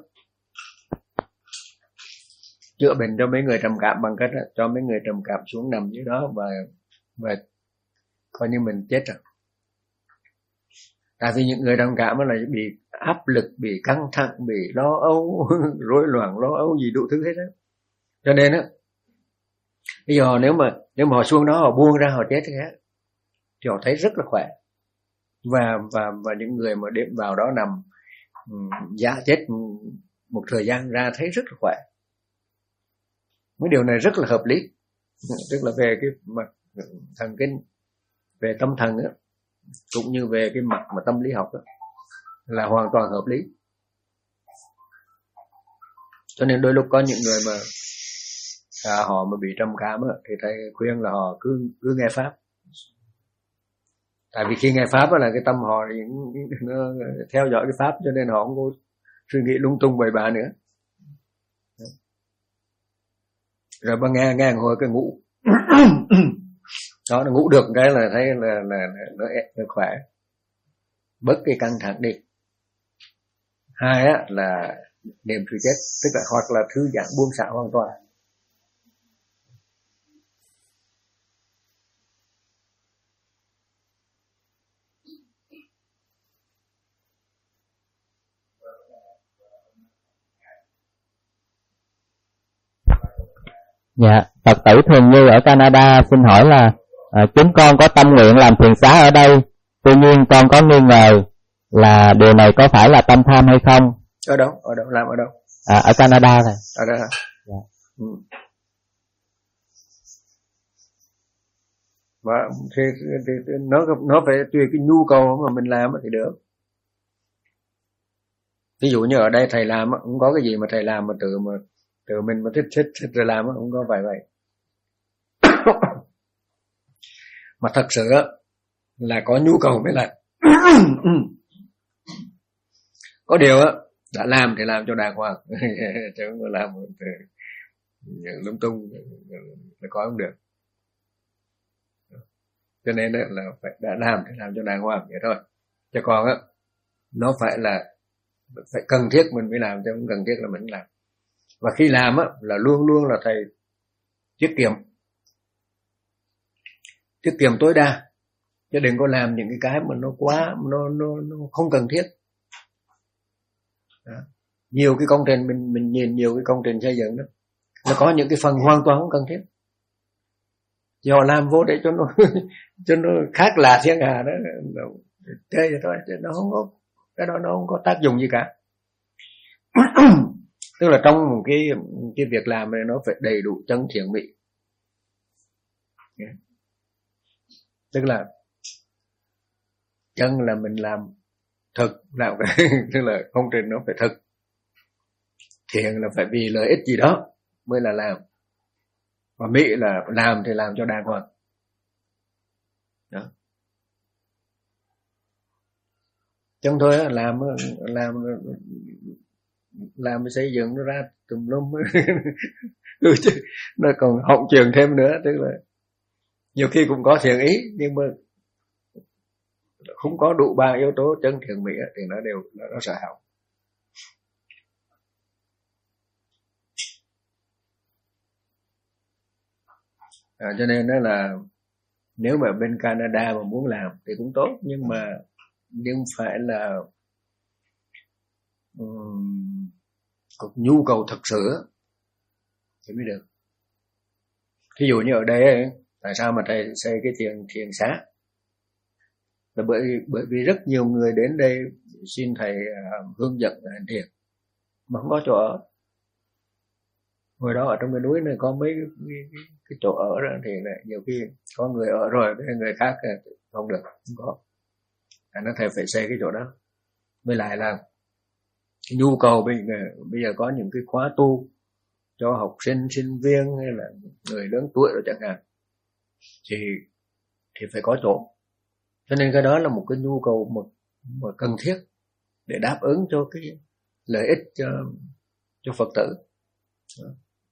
chữa bệnh cho mấy người trầm cảm bằng cách đó, cho mấy người trầm cảm xuống nằm dưới đó và và coi như mình chết rồi. Tại vì những người trầm cảm là bị áp lực, bị căng thẳng, bị lo âu, rối loạn lo âu gì đủ thứ hết á. Cho nên á, bây giờ nếu mà nếu mà họ xuống đó họ buông ra họ chết thì hết, thì họ thấy rất là khỏe. Và và và những người mà đêm vào đó nằm giả chết một thời gian ra thấy rất là khỏe. Mấy điều này rất là hợp lý, tức là về cái mặt thần kinh, về tâm thần á, cũng như về cái mặt mà tâm lý học á, là hoàn toàn hợp lý. Cho nên đôi lúc có những người mà à, họ mà bị trầm cảm á, thì thầy khuyên là họ cứ cứ nghe pháp. Tại vì khi nghe pháp á là cái tâm họ nó theo dõi cái pháp, cho nên họ không có suy nghĩ lung tung bậy bạ nữa. Rồi bà nghe nghe hồi cái ngủ đó, nó ngủ được cái là thấy là là, là nó, nó khỏe, bớt cái căng thẳng đi. Hai á là niệm trừ chết, tức là hoặc là thư giãn buông xả hoàn toàn. Dạ, Phật tử Thường Như ở Canada xin hỏi là à, chúng con có tâm nguyện làm thiền xá ở đây, tuy nhiên con có nghi ngờ là điều này có phải là tâm tham hay không? Ở đâu? Ở đâu? Làm ở đâu? À, ở Canada này. Ở đó hả? Dạ. Ừ. Và thì, thì, thì nó nó phải tùy cái nhu cầu mà mình làm thì được. Ví dụ như ở đây thầy làm không có cái gì mà thầy làm mà tự mà tự mình mà thích thích thích rồi làm không có vậy vậy. Mà thật sự là có nhu cầu mới làm. Có điều á, đã làm thì làm cho đàng hoàng, chứ không có làm lung tung là có không được. Cho nên là phải đã làm thì làm cho đàng hoàng vậy thôi. Chứ còn á, nó phải là phải cần thiết mình mới làm, chứ không cần thiết là mình làm. Và khi làm á là luôn luôn là thầy tiết kiệm, tiết kiệm tối đa, chứ đừng có làm những cái cái mà nó quá nó nó nó không cần thiết. Đó. Nhiều cái công trình mình mình nhìn nhiều cái công trình xây dựng đó, nó có những cái phần hoàn toàn không cần thiết, thì họ làm vô để cho nó cho nó khác lạ thiên hà đó, thế vậy thôi, chứ nó không có cái đó nó không có tác dụng gì cả. Tức là trong một cái cái việc làm này nó phải đầy đủ chân thiện mỹ. Tức là chân là mình làm thực, làm cái tức là công trình nó phải thực, thiện là phải vì lợi ích gì đó mới là làm, và mỹ là làm thì làm cho đàng hoàng. Đó. Trong thôi làm làm làm xây dựng nó ra tùm lum Nó còn họng trường thêm nữa, tức là nhiều khi cũng có thiện ý nhưng mà không có đủ ba yếu tố chân thiện mỹ thì nó đều nó, nó sẽ hỏng. À, cho nên đó là nếu mà bên Canada mà muốn làm thì cũng tốt, nhưng mà nhưng phải là um, có nhu cầu thật sự thì mới được. Ví dụ như ở đây ấy, tại sao mà thầy xây cái thiền thiền xá là bởi bởi vì rất nhiều người đến đây xin thầy uh, hướng dẫn hành thiền mà không có chỗ ở. Hồi đó ở trong cái núi này có mấy cái, cái, cái chỗ ở đó thì lại nhiều khi có người ở rồi với người khác không được, không có. À, nó thầy phải xây cái chỗ đó. Với lại là cái nhu cầu bây giờ, bây giờ có những cái khóa tu cho học sinh, sinh viên hay là người lớn tuổi rồi chẳng hạn, thì thì phải có chỗ. Cho nên cái đó là một cái nhu cầu một, một cần thiết để đáp ứng cho cái lợi ích cho cho Phật tử. Đó.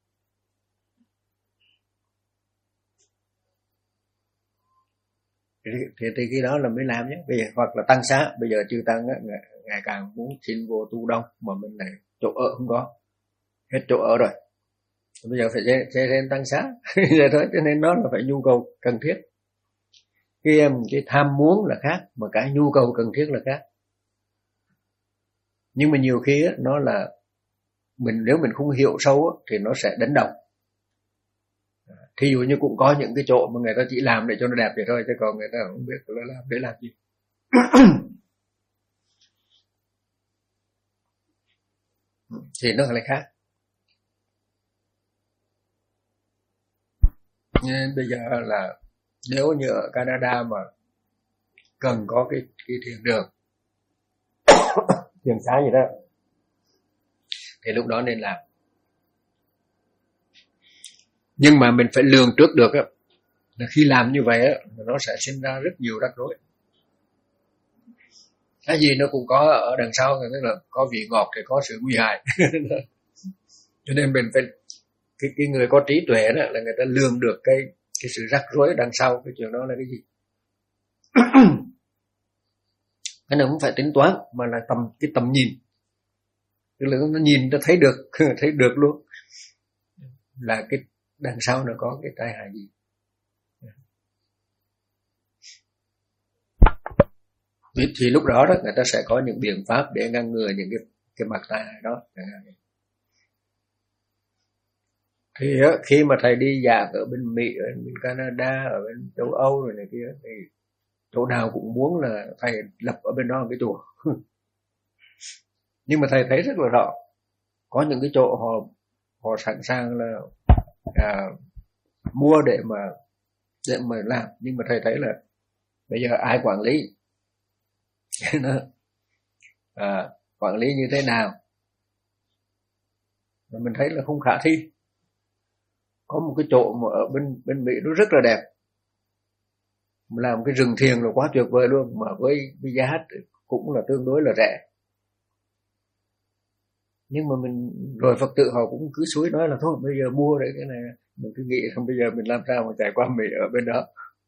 Thì, thì, thì cái đó là mới làm nhé. Bây giờ hoặc là tăng xá, bây giờ chư tăng á, ngày càng muốn xin vô tu đông mà bên này chỗ ở không có, hết chỗ ở rồi, bây giờ phải xây thêm tăng xá. Vậy thôi, cho nên đó là phải nhu cầu cần thiết. Cái cái tham muốn là khác, mà cái nhu cầu cần thiết là khác. Nhưng mà nhiều khi á, nó là mình nếu mình không hiểu sâu á, thì nó sẽ đánh đồng. Thí dụ như cũng có những cái chỗ mà người ta chỉ làm để cho nó đẹp vậy thôi, chứ còn người ta không biết là làm để làm gì. Thì nó lại khác. Nên bây giờ là nếu như ở Canada mà cần có cái, cái thiền đường thiền xá gì đó thì lúc đó nên làm. Nhưng mà mình phải lường trước được á, là khi làm như vậy á, nó sẽ sinh ra rất nhiều rắc rối. Cái gì nó cũng có ở đằng sau, tức là có vị ngọt thì có sự nguy hại. Cho nên mình phải cái, cái người có trí tuệ đó là người ta lường được cái cái sự rắc rối đằng sau cái chuyện đó là cái gì. Cái này không phải tính toán mà là tầm cái tầm nhìn, tức là nó nhìn nó thấy được thấy được luôn là cái đằng sau nó có cái tai hại gì. Thì lúc đó đó người ta sẽ có những biện pháp để ngăn ngừa những cái cái mặt tai hại đó. Thì khi mà thầy đi giảng ở bên Mỹ, ở bên Canada, ở bên châu Âu rồi này kia, thì chỗ nào cũng muốn là thầy lập ở bên đó một cái chùa. Nhưng mà thầy thấy rất là rõ, có những cái chỗ họ họ sẵn sàng là à, mua để mà để mà làm, nhưng mà thầy thấy là bây giờ ai quản lý nó à, quản lý như thế nào mà mình thấy là không khả thi. Có một cái chỗ mà ở bên bên Mỹ nó rất là đẹp, làm cái rừng thiền là quá tuyệt vời luôn, mà với, với giá cũng là tương đối là rẻ. Nhưng mà mình rồi Phật tử họ cũng cứ suối nói là thôi bây giờ mua đấy cái này, mình cứ nghĩ không bây giờ mình làm sao mà chạy qua Mỹ ở bên đó,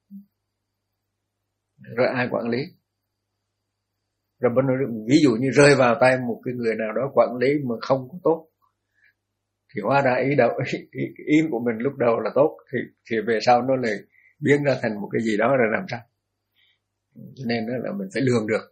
rồi ai quản lý. Rồi bên ví dụ như rơi vào tay một cái người nào đó quản lý mà không có tốt, thì hóa ra ý đầu ý, ý của mình lúc đầu là tốt, thì thì về sau nó lại biến ra thành một cái gì đó rồi làm sao. Nên đó là mình phải lường được.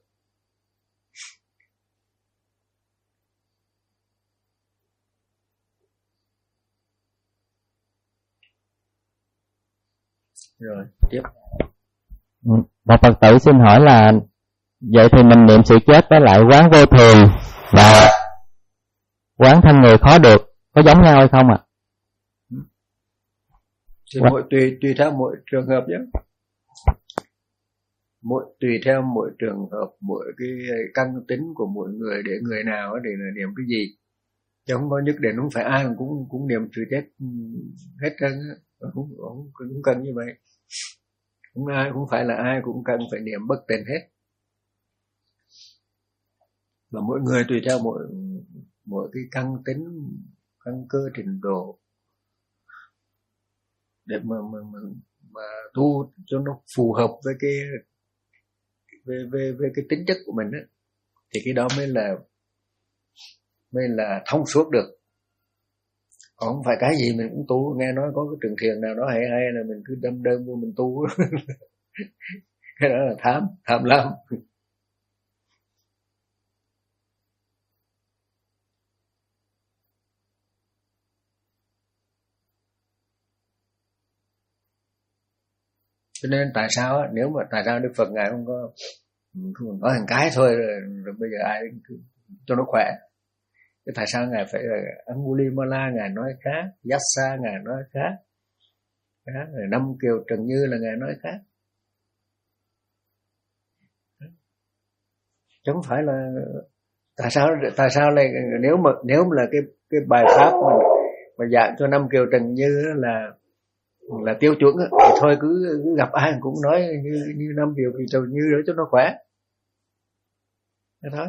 Rồi tiếp. Một Phật tử xin hỏi là vậy thì mình niệm sự chết với lại quán vô thường và quán thân người khó được có giống nhau hay không ạ? À? Thì mỗi tùy tùy theo mỗi trường hợp nhé. Mỗi tùy theo mỗi trường hợp, mỗi cái căn tính của mỗi người, để người nào để là niệm cái gì, chứ không có nhất định không phải ai cũng cũng niệm sự chết hết trơn, không, không không cần như vậy. Không ai cũng phải là ai cũng cần phải niệm bất tịnh hết. Và mỗi người tùy theo mỗi mỗi cái căn tính, căn cơ trình độ để mà mà, mà, mà tu cho nó phù hợp với cái về về về cái tính chất của mình á, thì cái đó mới là mới là thông suốt được. Còn không phải cái gì mình cũng tu, nghe nói có cái trường thiền nào đó hay hay là mình cứ đâm đơn vô mình tu. Cái đó là tham tham lam. Cho nên tại sao á, nếu mà tại sao Đức Phật ngài không có không nói hàng cái thôi rồi, rồi bây giờ ai cho nó khỏe. Thế tại sao ngài phải Angulimala ngài nói khác, Yassa ngài nói khác, rồi Năm Kiều Trần Như là ngài nói khác, chứ không phải là tại sao tại sao này nếu mà nếu mà là cái cái bài pháp mà mà dạng cho Năm Kiều Trần Như là là tiêu chuẩn á, thì thôi cứ, cứ gặp ai cũng nói như như Năm Kiều Trần Như đó cho nó khỏe. Thế thôi.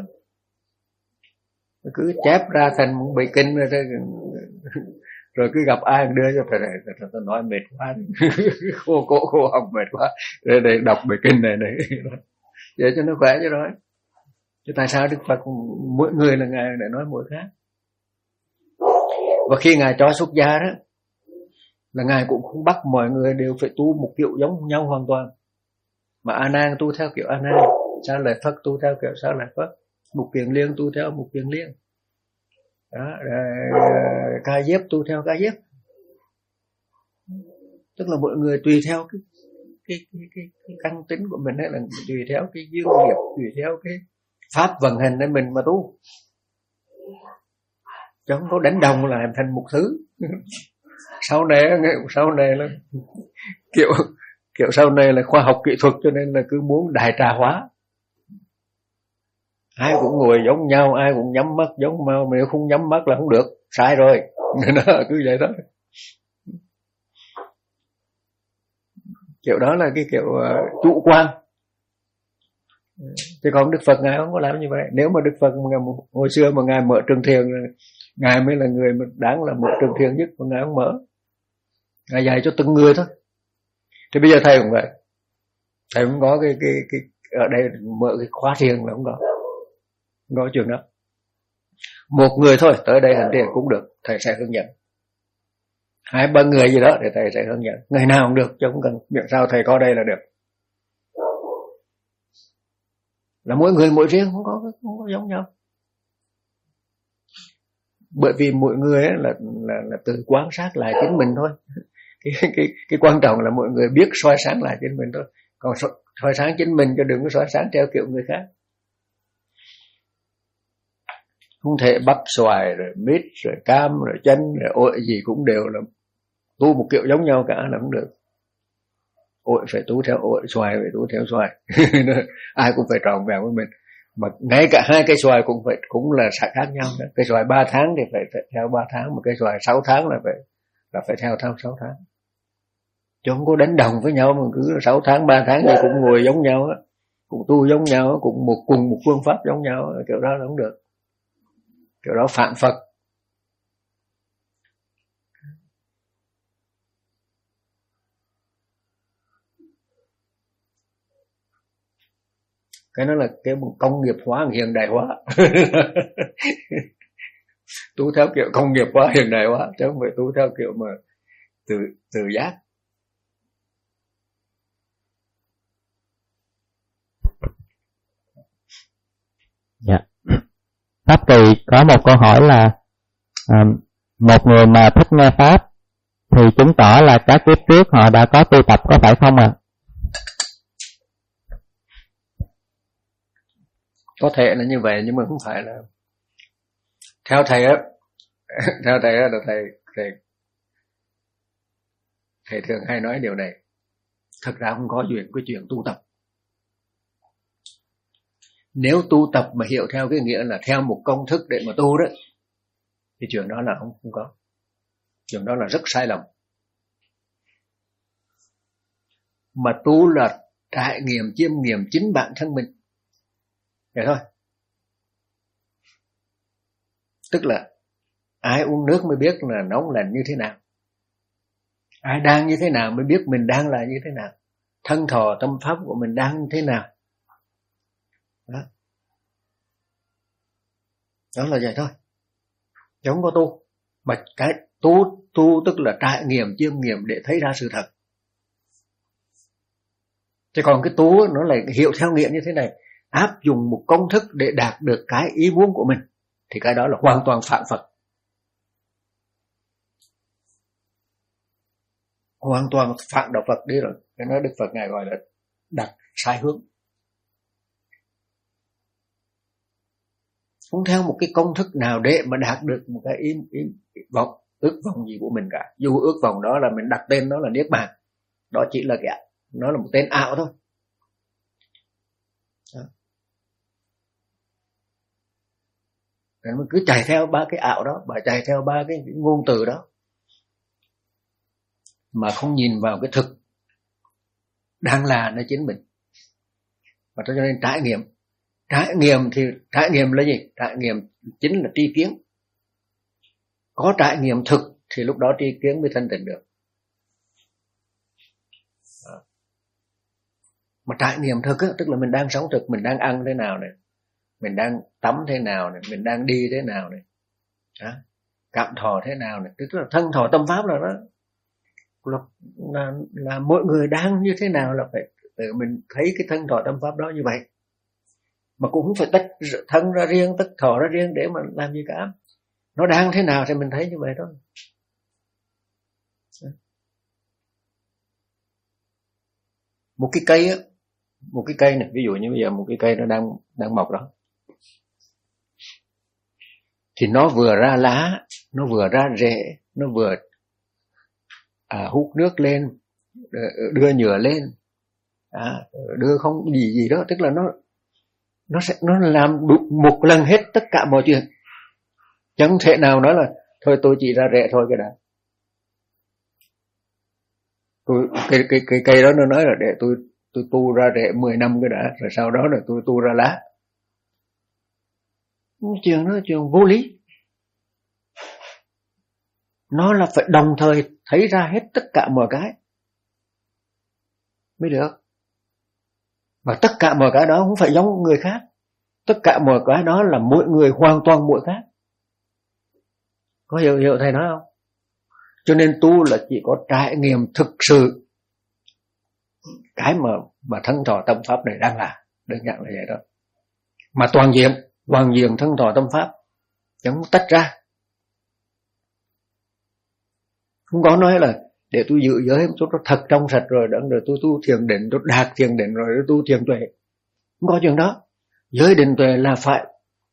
Cứ chép ra thành một bài kinh rồi, rồi cứ gặp ai đưa cho phải này tôi nói mệt quá, khô cổ khô họng mệt quá, để, để đọc bài kinh này này để cho nó khỏe cho đó. Chứ tại sao Đức Phật mỗi người là ngài lại nói mỗi khác. Và khi ngài cho xuất gia đó là ngài cũng không bắt mọi người đều phải tu một kiểu giống nhau hoàn toàn, mà A Nan tu theo kiểu A Nan, Xá Lợi Phất tu theo kiểu Xá Lợi Phất, Mục Kiền Liên tu theo Mục Kiền Liên, đó, Ca Diếp tu theo Ca Diếp. Tức là mọi người tùy theo cái cái cái cái, cái căn tính của mình, hay là tùy theo cái duyên nghiệp, tùy theo cái pháp vận hành để mình mà tu, chứ không có đánh đồng là làm thành một thứ. Sau này sau này là kiểu kiểu sau này là khoa học kỹ thuật, cho nên là cứ muốn đại trà hóa, ai cũng ngồi giống nhau, ai cũng nhắm mắt giống nhau, mà nếu không nhắm mắt là không được, sai rồi. Nó cứ vậy đó. Kiểu đó là cái kiểu uh, chủ quan. Chứ còn Đức Phật ngài không có làm như vậy. Nếu mà Đức Phật hồi xưa mà ngài mở trường thiền, ngài mới là người mà đáng là mở trường thiền nhất, mà ngài không mở. Ngài dạy cho từng người thôi. Thì bây giờ thầy cũng vậy, thầy cũng có cái cái cái ở đây mở cái khóa thiền là không có, không có trường đó. Một người thôi tới đây hành thiền cũng được, thầy sẽ hướng dẫn. Hai ba người gì đó thì thầy sẽ hướng dẫn. Ngày nào cũng được, chứ không cần miệng sao thầy có đây là được. Là mỗi người mỗi riêng, không có không có giống nhau. Bởi vì mỗi người ấy là là là tự quan sát lại chính mình thôi. Cái cái cái quan trọng là mọi người biết soi sáng lại chính mình thôi. Còn soi, soi sáng chính mình chứ đừng có soi sáng theo kiểu người khác. Không thể bắp xoài rồi mít rồi cam rồi chanh rồi ổi gì cũng đều là tu một kiểu giống nhau cả là không được. Ổi phải tu theo ổi, xoài phải tu theo xoài. Ai cũng phải tròn vẹn với mình. Mà ngay cả hai cây xoài cũng phải cũng là khác nhau đó. Cây xoài ba tháng thì phải, phải theo ba tháng, mà cây xoài sáu tháng là phải là phải theo theo sáu tháng. Chứ không có đánh đồng với nhau mà cứ sáu tháng ba tháng thì cũng ngồi giống nhau á, cũng tu giống nhau á, cũng một cùng một phương pháp giống nhau á, kiểu đó là không được. Kiểu đó phạm Phật. Cái đó là cái công nghiệp hóa, hiện đại hóa. Tu theo kiểu công nghiệp hóa, hiện đại hóa, chứ không phải tu theo kiểu mà tự tự giác. Dạ. Pháp Trì có một câu hỏi là à, một người mà thích nghe Pháp thì chứng tỏ là các kiếp trước họ đã có tu tập, có phải không ạ? À? Có thể là như vậy, nhưng mà không phải là. Theo thầy á, theo thầy á là thầy, thầy, thầy thường hay nói điều này. Thật ra không có chuyện cái chuyện tu tập. Nếu tu tập mà hiểu theo cái nghĩa là theo một công thức để mà tu đó, thì chuyện đó là không, không có. Chuyện đó là rất sai lầm. Mà tu là trải nghiệm, chiêm nghiệm chính bản thân mình. Vậy thôi. Tức là ai uống nước mới biết là nóng lạnh như thế nào. Ai đang như thế nào mới biết mình đang là như thế nào, thân thọ tâm pháp của mình đang như thế nào. Đó, đó là vậy thôi, chứ không có tu. Mà cái tu tu tức là trải nghiệm chiêm nghiệm để thấy ra sự thật. Chứ còn cái tu nó lại hiểu theo nghĩa như thế này, áp dụng một công thức để đạt được cái ý muốn của mình, thì cái đó là hoàn toàn phản Phật, hoàn toàn phản đạo Phật đi rồi. Cái nói Đức Phật ngài gọi là đặt sai hướng, không theo một cái công thức nào để mà đạt được một cái ý, ý, ý vọng ước vọng gì của mình cả. Dù ước vọng đó là mình đặt tên nó là niết bàn, đó chỉ là cái nó là một tên ảo thôi. Đó. Nên mình cứ chạy theo ba cái ảo đó, và chạy theo ba cái, cái ngôn từ đó, mà không nhìn vào cái thực đang là nơi chính mình. Và cho nên trải nghiệm, trải nghiệm thì trải nghiệm là gì? Trải nghiệm chính là tri kiến. Có trải nghiệm thực thì lúc đó tri kiến mới thanh tịnh được. Đó. Mà trải nghiệm thực á, tức là mình đang sống thực, mình đang ăn thế nào này, mình đang tắm thế nào này, mình đang đi thế nào này, đó, cảm thọ thế nào này, tức là thân thọ tâm pháp là đó. Là, là, là mỗi người đang như thế nào là phải tự mình thấy cái thân thọ tâm pháp đó như vậy. Mà cũng không phải tách thân ra riêng, tách thọ ra riêng để mà làm gì cả. Nó đang thế nào thì mình thấy như vậy thôi. Một cái cây á, một cái cây này, ví dụ như bây giờ một cái cây nó đang đang mọc đó, thì nó vừa ra lá, nó vừa ra rễ, nó vừa à, hút nước lên, đưa nhựa lên, à, đưa không gì gì đó, tức là nó nó sẽ nó làm đủ một lần hết tất cả mọi chuyện. Chẳng thể nào nói là thôi tôi chỉ ra rễ thôi cái đã. Tôi cái cái cái cây đó nó nói là để tôi tôi tu ra rễ mười năm cái đã, rồi sau đó là tôi tu ra lá. Chuyện đó chuyện vô lý. Nó là phải đồng thời thấy ra hết tất cả mọi cái mới được. Và tất cả mọi cái đó không phải giống người khác. Tất cả mọi cái đó là mỗi người hoàn toàn mỗi khác. Có hiểu hiểu thầy nói không? Cho nên tu là chỉ có trải nghiệm thực sự cái mà mà thân thọ tâm pháp này đang là, đơn giản là vậy đó. Mà toàn diện, toàn diện thân thọ tâm pháp, chẳng tách ra. Không có nói là để tôi giữ giới tôi thật trong sạch rồi, đó rồi tôi tu thiền định, tôi đạt thiền định rồi tôi tu thiền tuệ. Không có chuyện đó. Giới định tuệ là phải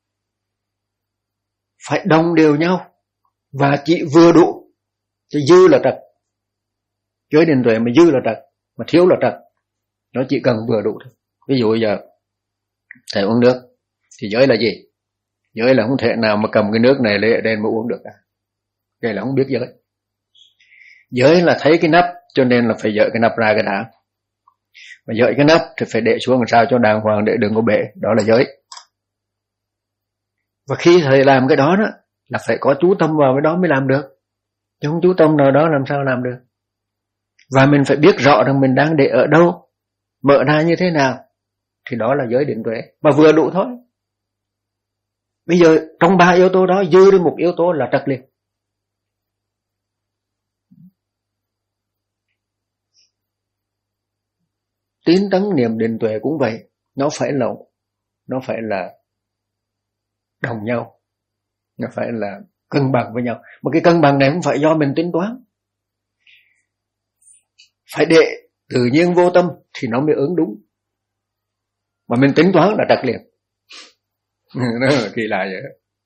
phải đồng đều nhau và chỉ vừa đủ, chứ dư là trật. Giới định tuệ mà dư là trật, mà thiếu là trật. Nó chỉ cần vừa đủ thôi. Ví dụ giờ thầy uống nước thì giới là gì? Giới là không thể nào mà cầm cái nước này lên mà uống được cả. Đây là không biết giới. Giới là thấy cái nắp, cho nên là phải dỡ cái nắp ra cái đã. Mà dỡ cái nắp thì phải để xuống làm sao cho đàng hoàng để đừng có bể. Đó là giới. Và khi thầy làm cái đó đó là phải có chú tâm vào cái đó mới làm được. Chứ không chú tâm nào đó làm sao làm được. Và mình phải biết rõ rằng mình đang để ở đâu, mở ra như thế nào, thì đó là giới định tuệ. Mà vừa đủ thôi. Bây giờ trong ba yếu tố đó dư đi một yếu tố là trật liền. Tín tấn niệm định tuệ cũng vậy. Nó phải là Nó phải là đồng nhau. Nó phải là cân bằng với nhau. Mà cái cân bằng này không phải do mình tính toán. Phải để tự nhiên vô tâm thì nó mới ứng đúng. Mà mình tính toán là trật liền. Nó là kỳ lạ vậy.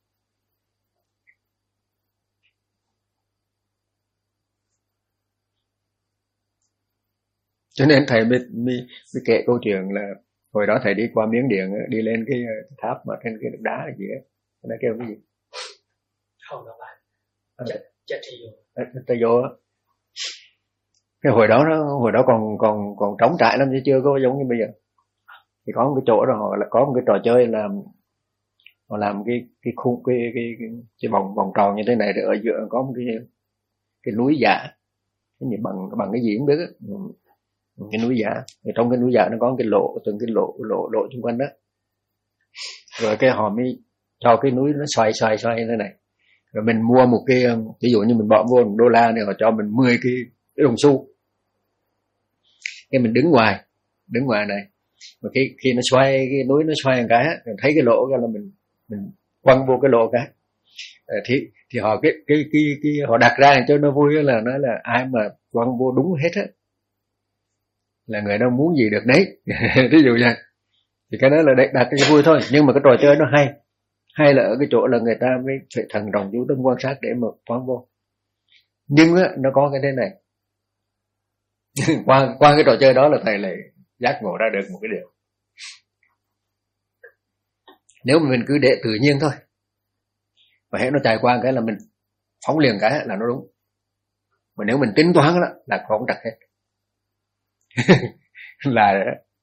Cho nên thầy mới, mới, mới kể câu chuyện là hồi đó thầy đi qua Miến Điện, đi lên cái tháp mà trên cái đá gì á, nó kêu cái gì? Không đâu bạn. Chất chất vô. Tây vô á. Cái hồi đó nó hồi đó còn còn còn trống trại lắm chứ chưa có giống như bây giờ. Thì có một cái chỗ đó họ là có một cái trò chơi làm họ làm cái cái khung cái cái cái, cái vòng vòng tròn như thế này, rồi ở giữa có một cái cái núi giả. cái gì bằng bằng cái gì cũng biết á. Cái núi giả, trong cái núi giả nó có cái lỗ, từng cái lỗ lỗ lỗ xung quanh đó, rồi cái họ mới cho cái núi nó xoay xoay xoay như thế này, rồi mình mua một cái, ví dụ như mình bỏ vô một đô la này, họ cho mình mười cái, cái đồng xu, cái mình đứng ngoài đứng ngoài này, mà khi khi nó xoay cái núi nó xoay một cái, mình thấy cái lỗ ra là mình mình quăng vô cái lỗ cái, thì thì họ cái cái cái, cái họ đặt ra cho nó vui là nói là ai mà quăng vô đúng hết á là người đó muốn gì được đấy. Ví dụ vậy thì cái đó là đặt cái vui thôi, nhưng mà cái trò chơi nó hay hay là ở cái chỗ là người ta mới phải thần trọng chú tâm quan sát để mà quăng vô. Nhưng á nó có cái thế này. qua qua cái trò chơi đó là thầy lại giác ngộ ra được một cái điều, nếu mà mình cứ để tự nhiên thôi và hễ nó trải qua cái là mình phóng liền cái là nó đúng, mà nếu mình tính toán đó là không đặt hết. Là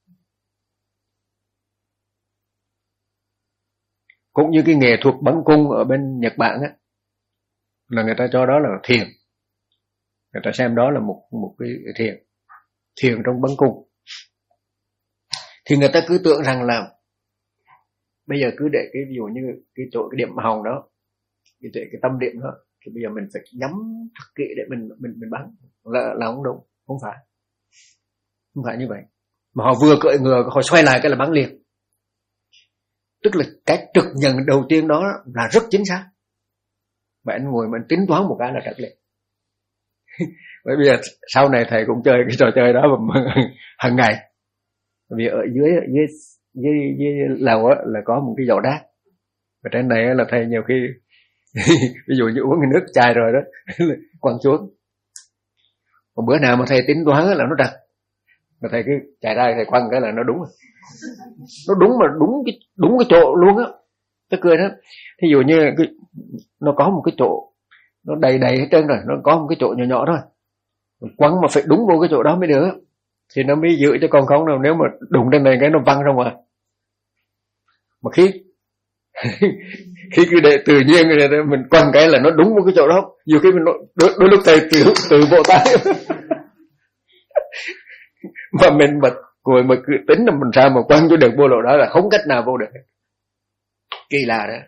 cũng như cái nghệ thuật bắn cung ở bên Nhật Bản á, là người ta cho đó là thiền, người ta xem đó là một một cái thiền thiền trong bắn cung, thì người ta cứ tưởng rằng là bây giờ cứ để cái ví dụ như cái chỗ cái điểm hồng đó, cái để cái tâm điểm đó, thì bây giờ mình phải nhắm thật kỹ để mình mình mình bắn, là là không đúng, không phải không phải như vậy, mà họ vừa cưỡi ngựa họ xoay lại cái là bắn liền, tức là cái trực nhận đầu tiên đó là rất chính xác, mà anh ngồi mình tính toán một cái là trật liền. Bởi vì sau này thầy cũng chơi cái trò chơi đó hàng ngày, vì ở dưới dưới dưới dưới lầu á là có một cái dầu đá, và trên này là thầy nhiều khi ví dụ như uống cái nước chai rồi đó quăng xuống, còn bữa nào mà thầy tính toán là nó trật, mà thầy cứ chạy ra thầy quăng cái là nó đúng, nó đúng mà đúng cái đúng cái chỗ luôn á. Tôi cười đó, thí dụ như cái, nó có một cái chỗ nó đầy đầy hết trơn rồi, nó có một cái chỗ nhỏ nhỏ thôi, quăng mà phải đúng vô cái chỗ đó mới được, thì nó mới giữ cho con không đâu, nếu mà đụng trên này cái nó văng ra ngoài. Mà khi khi cứ để tự nhiên rồi mình quăng cái là nó đúng vô cái chỗ đó, nhiều khi mình đôi, đôi lúc thầy tự tự vỗ tay. Mà mình mà ngồi mà cứ tính là mình sao mà quăng cho được vô lộ đó là không cách nào vô được, kỳ lạ đó.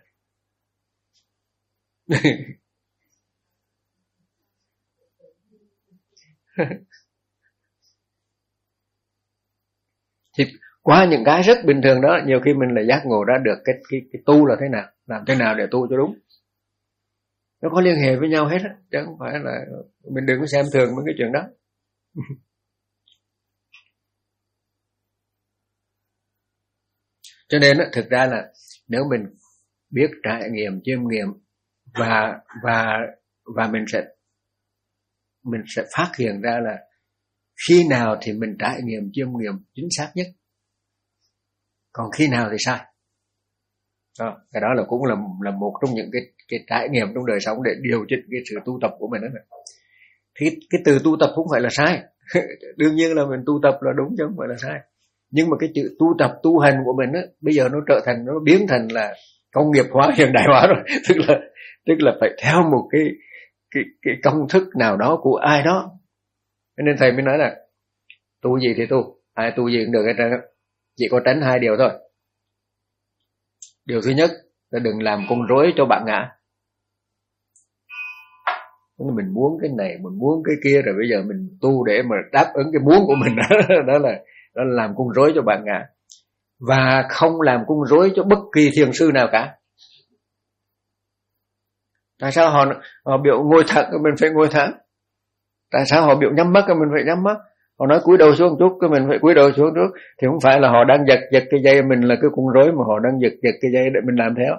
Thì qua những cái rất bình thường đó, nhiều khi mình lại giác ngộ ra được cái cái cái tu là thế nào, làm thế nào để tu cho đúng. Nó có liên hệ với nhau hết á, chứ không phải là mình đừng có xem thường mấy cái chuyện đó. Cho nên á, thực ra là nếu mình biết trải nghiệm, chiêm nghiệm và và và mình sẽ mình sẽ phát hiện ra là khi nào thì mình trải nghiệm, chiêm nghiệm chính xác nhất, còn khi nào thì sai. Đó, cái đó là cũng là là một trong những cái cái trải nghiệm trong đời sống để điều chỉnh cái sự tu tập của mình đó này. Thì cái từ tu tập không phải là sai. Đương nhiên là mình tu tập là đúng chứ không phải là sai. Nhưng mà cái chữ tu tập, tu hành của mình á, bây giờ nó trở thành, nó biến thành là công nghiệp hóa, hiện đại hóa rồi. Tức là tức là phải theo một cái cái cái công thức nào đó của ai đó. Cho nên thầy mới nói là tu gì thì tu, ai tu gì cũng được hết trơn, chỉ có tránh hai điều thôi. Điều thứ nhất là đừng làm con rối cho bạn ngã. Mình muốn cái này, mình muốn cái kia, rồi bây giờ mình tu để mà đáp ứng cái muốn của mình. Đó, đó là đó là làm con rối cho bạn ngã. Và không làm con rối cho bất kỳ thiền sư nào cả. Tại sao họ, họ biểu ngồi thẳng mình phải ngồi thẳng? Tại sao họ biểu nhắm mắt mình phải nhắm mắt? Họ nói cúi đầu xuống một chút, cái mình phải cúi đầu xuống trước. Thì không phải là họ đang giật giật cái dây, mình là cái con rối mà họ đang giật giật cái dây để mình làm theo.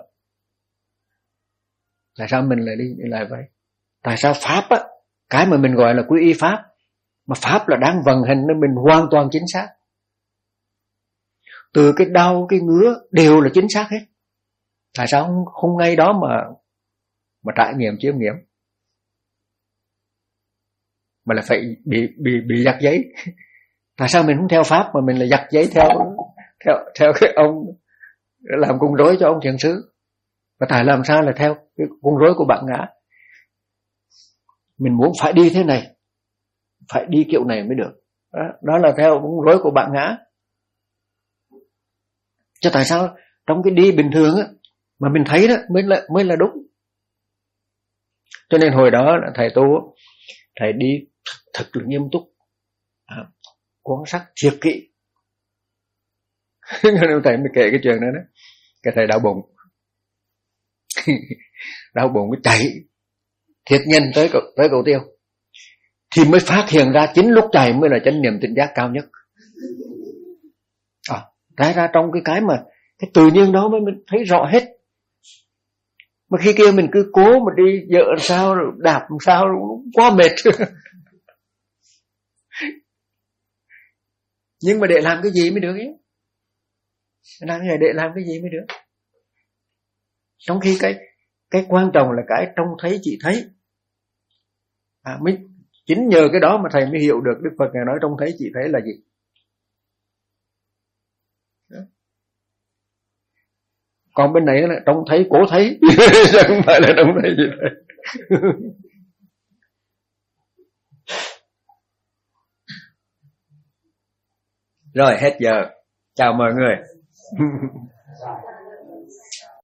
Tại sao mình lại đi, đi lại vậy? Tại sao Pháp á, cái mà mình gọi là quy y Pháp, mà Pháp là đang vận hành nên mình hoàn toàn chính xác. Từ cái đau, cái ngứa đều là chính xác hết. Tại sao không, không ngay đó mà mà trải nghiệm, chiêm nghiệm, mà là phải bị bị bị giật giấy? Tại sao mình không theo Pháp mà mình lại giật giấy theo theo theo cái ông làm cung rối cho ông thiền sư? Và tại làm sao là theo cái cung rối của bạn ngã? Mình muốn phải đi thế này, phải đi kiểu này mới được. Đó, đó là theo bóng rối của bạn ngã. Chứ tại sao trong cái đi bình thường á mà mình thấy đó mới là mới là đúng. Cho nên hồi đó là thầy tu, thầy đi thật, thật là nghiêm túc, à, quan sát triệt kỹ. Nên thầy mới kể cái chuyện đó đó. Cái thầy đau bụng, đau bụng mới chạy thiệt nhân tới cầu, tới cầu tiêu, thì mới phát hiện ra chính lúc chạy mới là chánh niệm tỉnh giác cao nhất. À, ra ra trong cái cái mà cái tự nhiên đó mới mình thấy rõ hết. Mà khi kia mình cứ cố mà đi dỡ làm sao, đạp làm sao, quá mệt. Nhưng mà để làm cái gì mới được ấy? Làm cái này để làm cái gì mới được? Trong khi cái cái quan trọng là cái trông thấy chỉ thấy. À, mới, chính nhờ cái đó mà thầy mới hiểu được Đức Phật Ngài nói trông thấy chỉ thấy là gì. Đó. Còn bên này là trông thấy cố thấy, không phải là trông thấy chỉ thấy. Rồi hết giờ. Chào mọi người.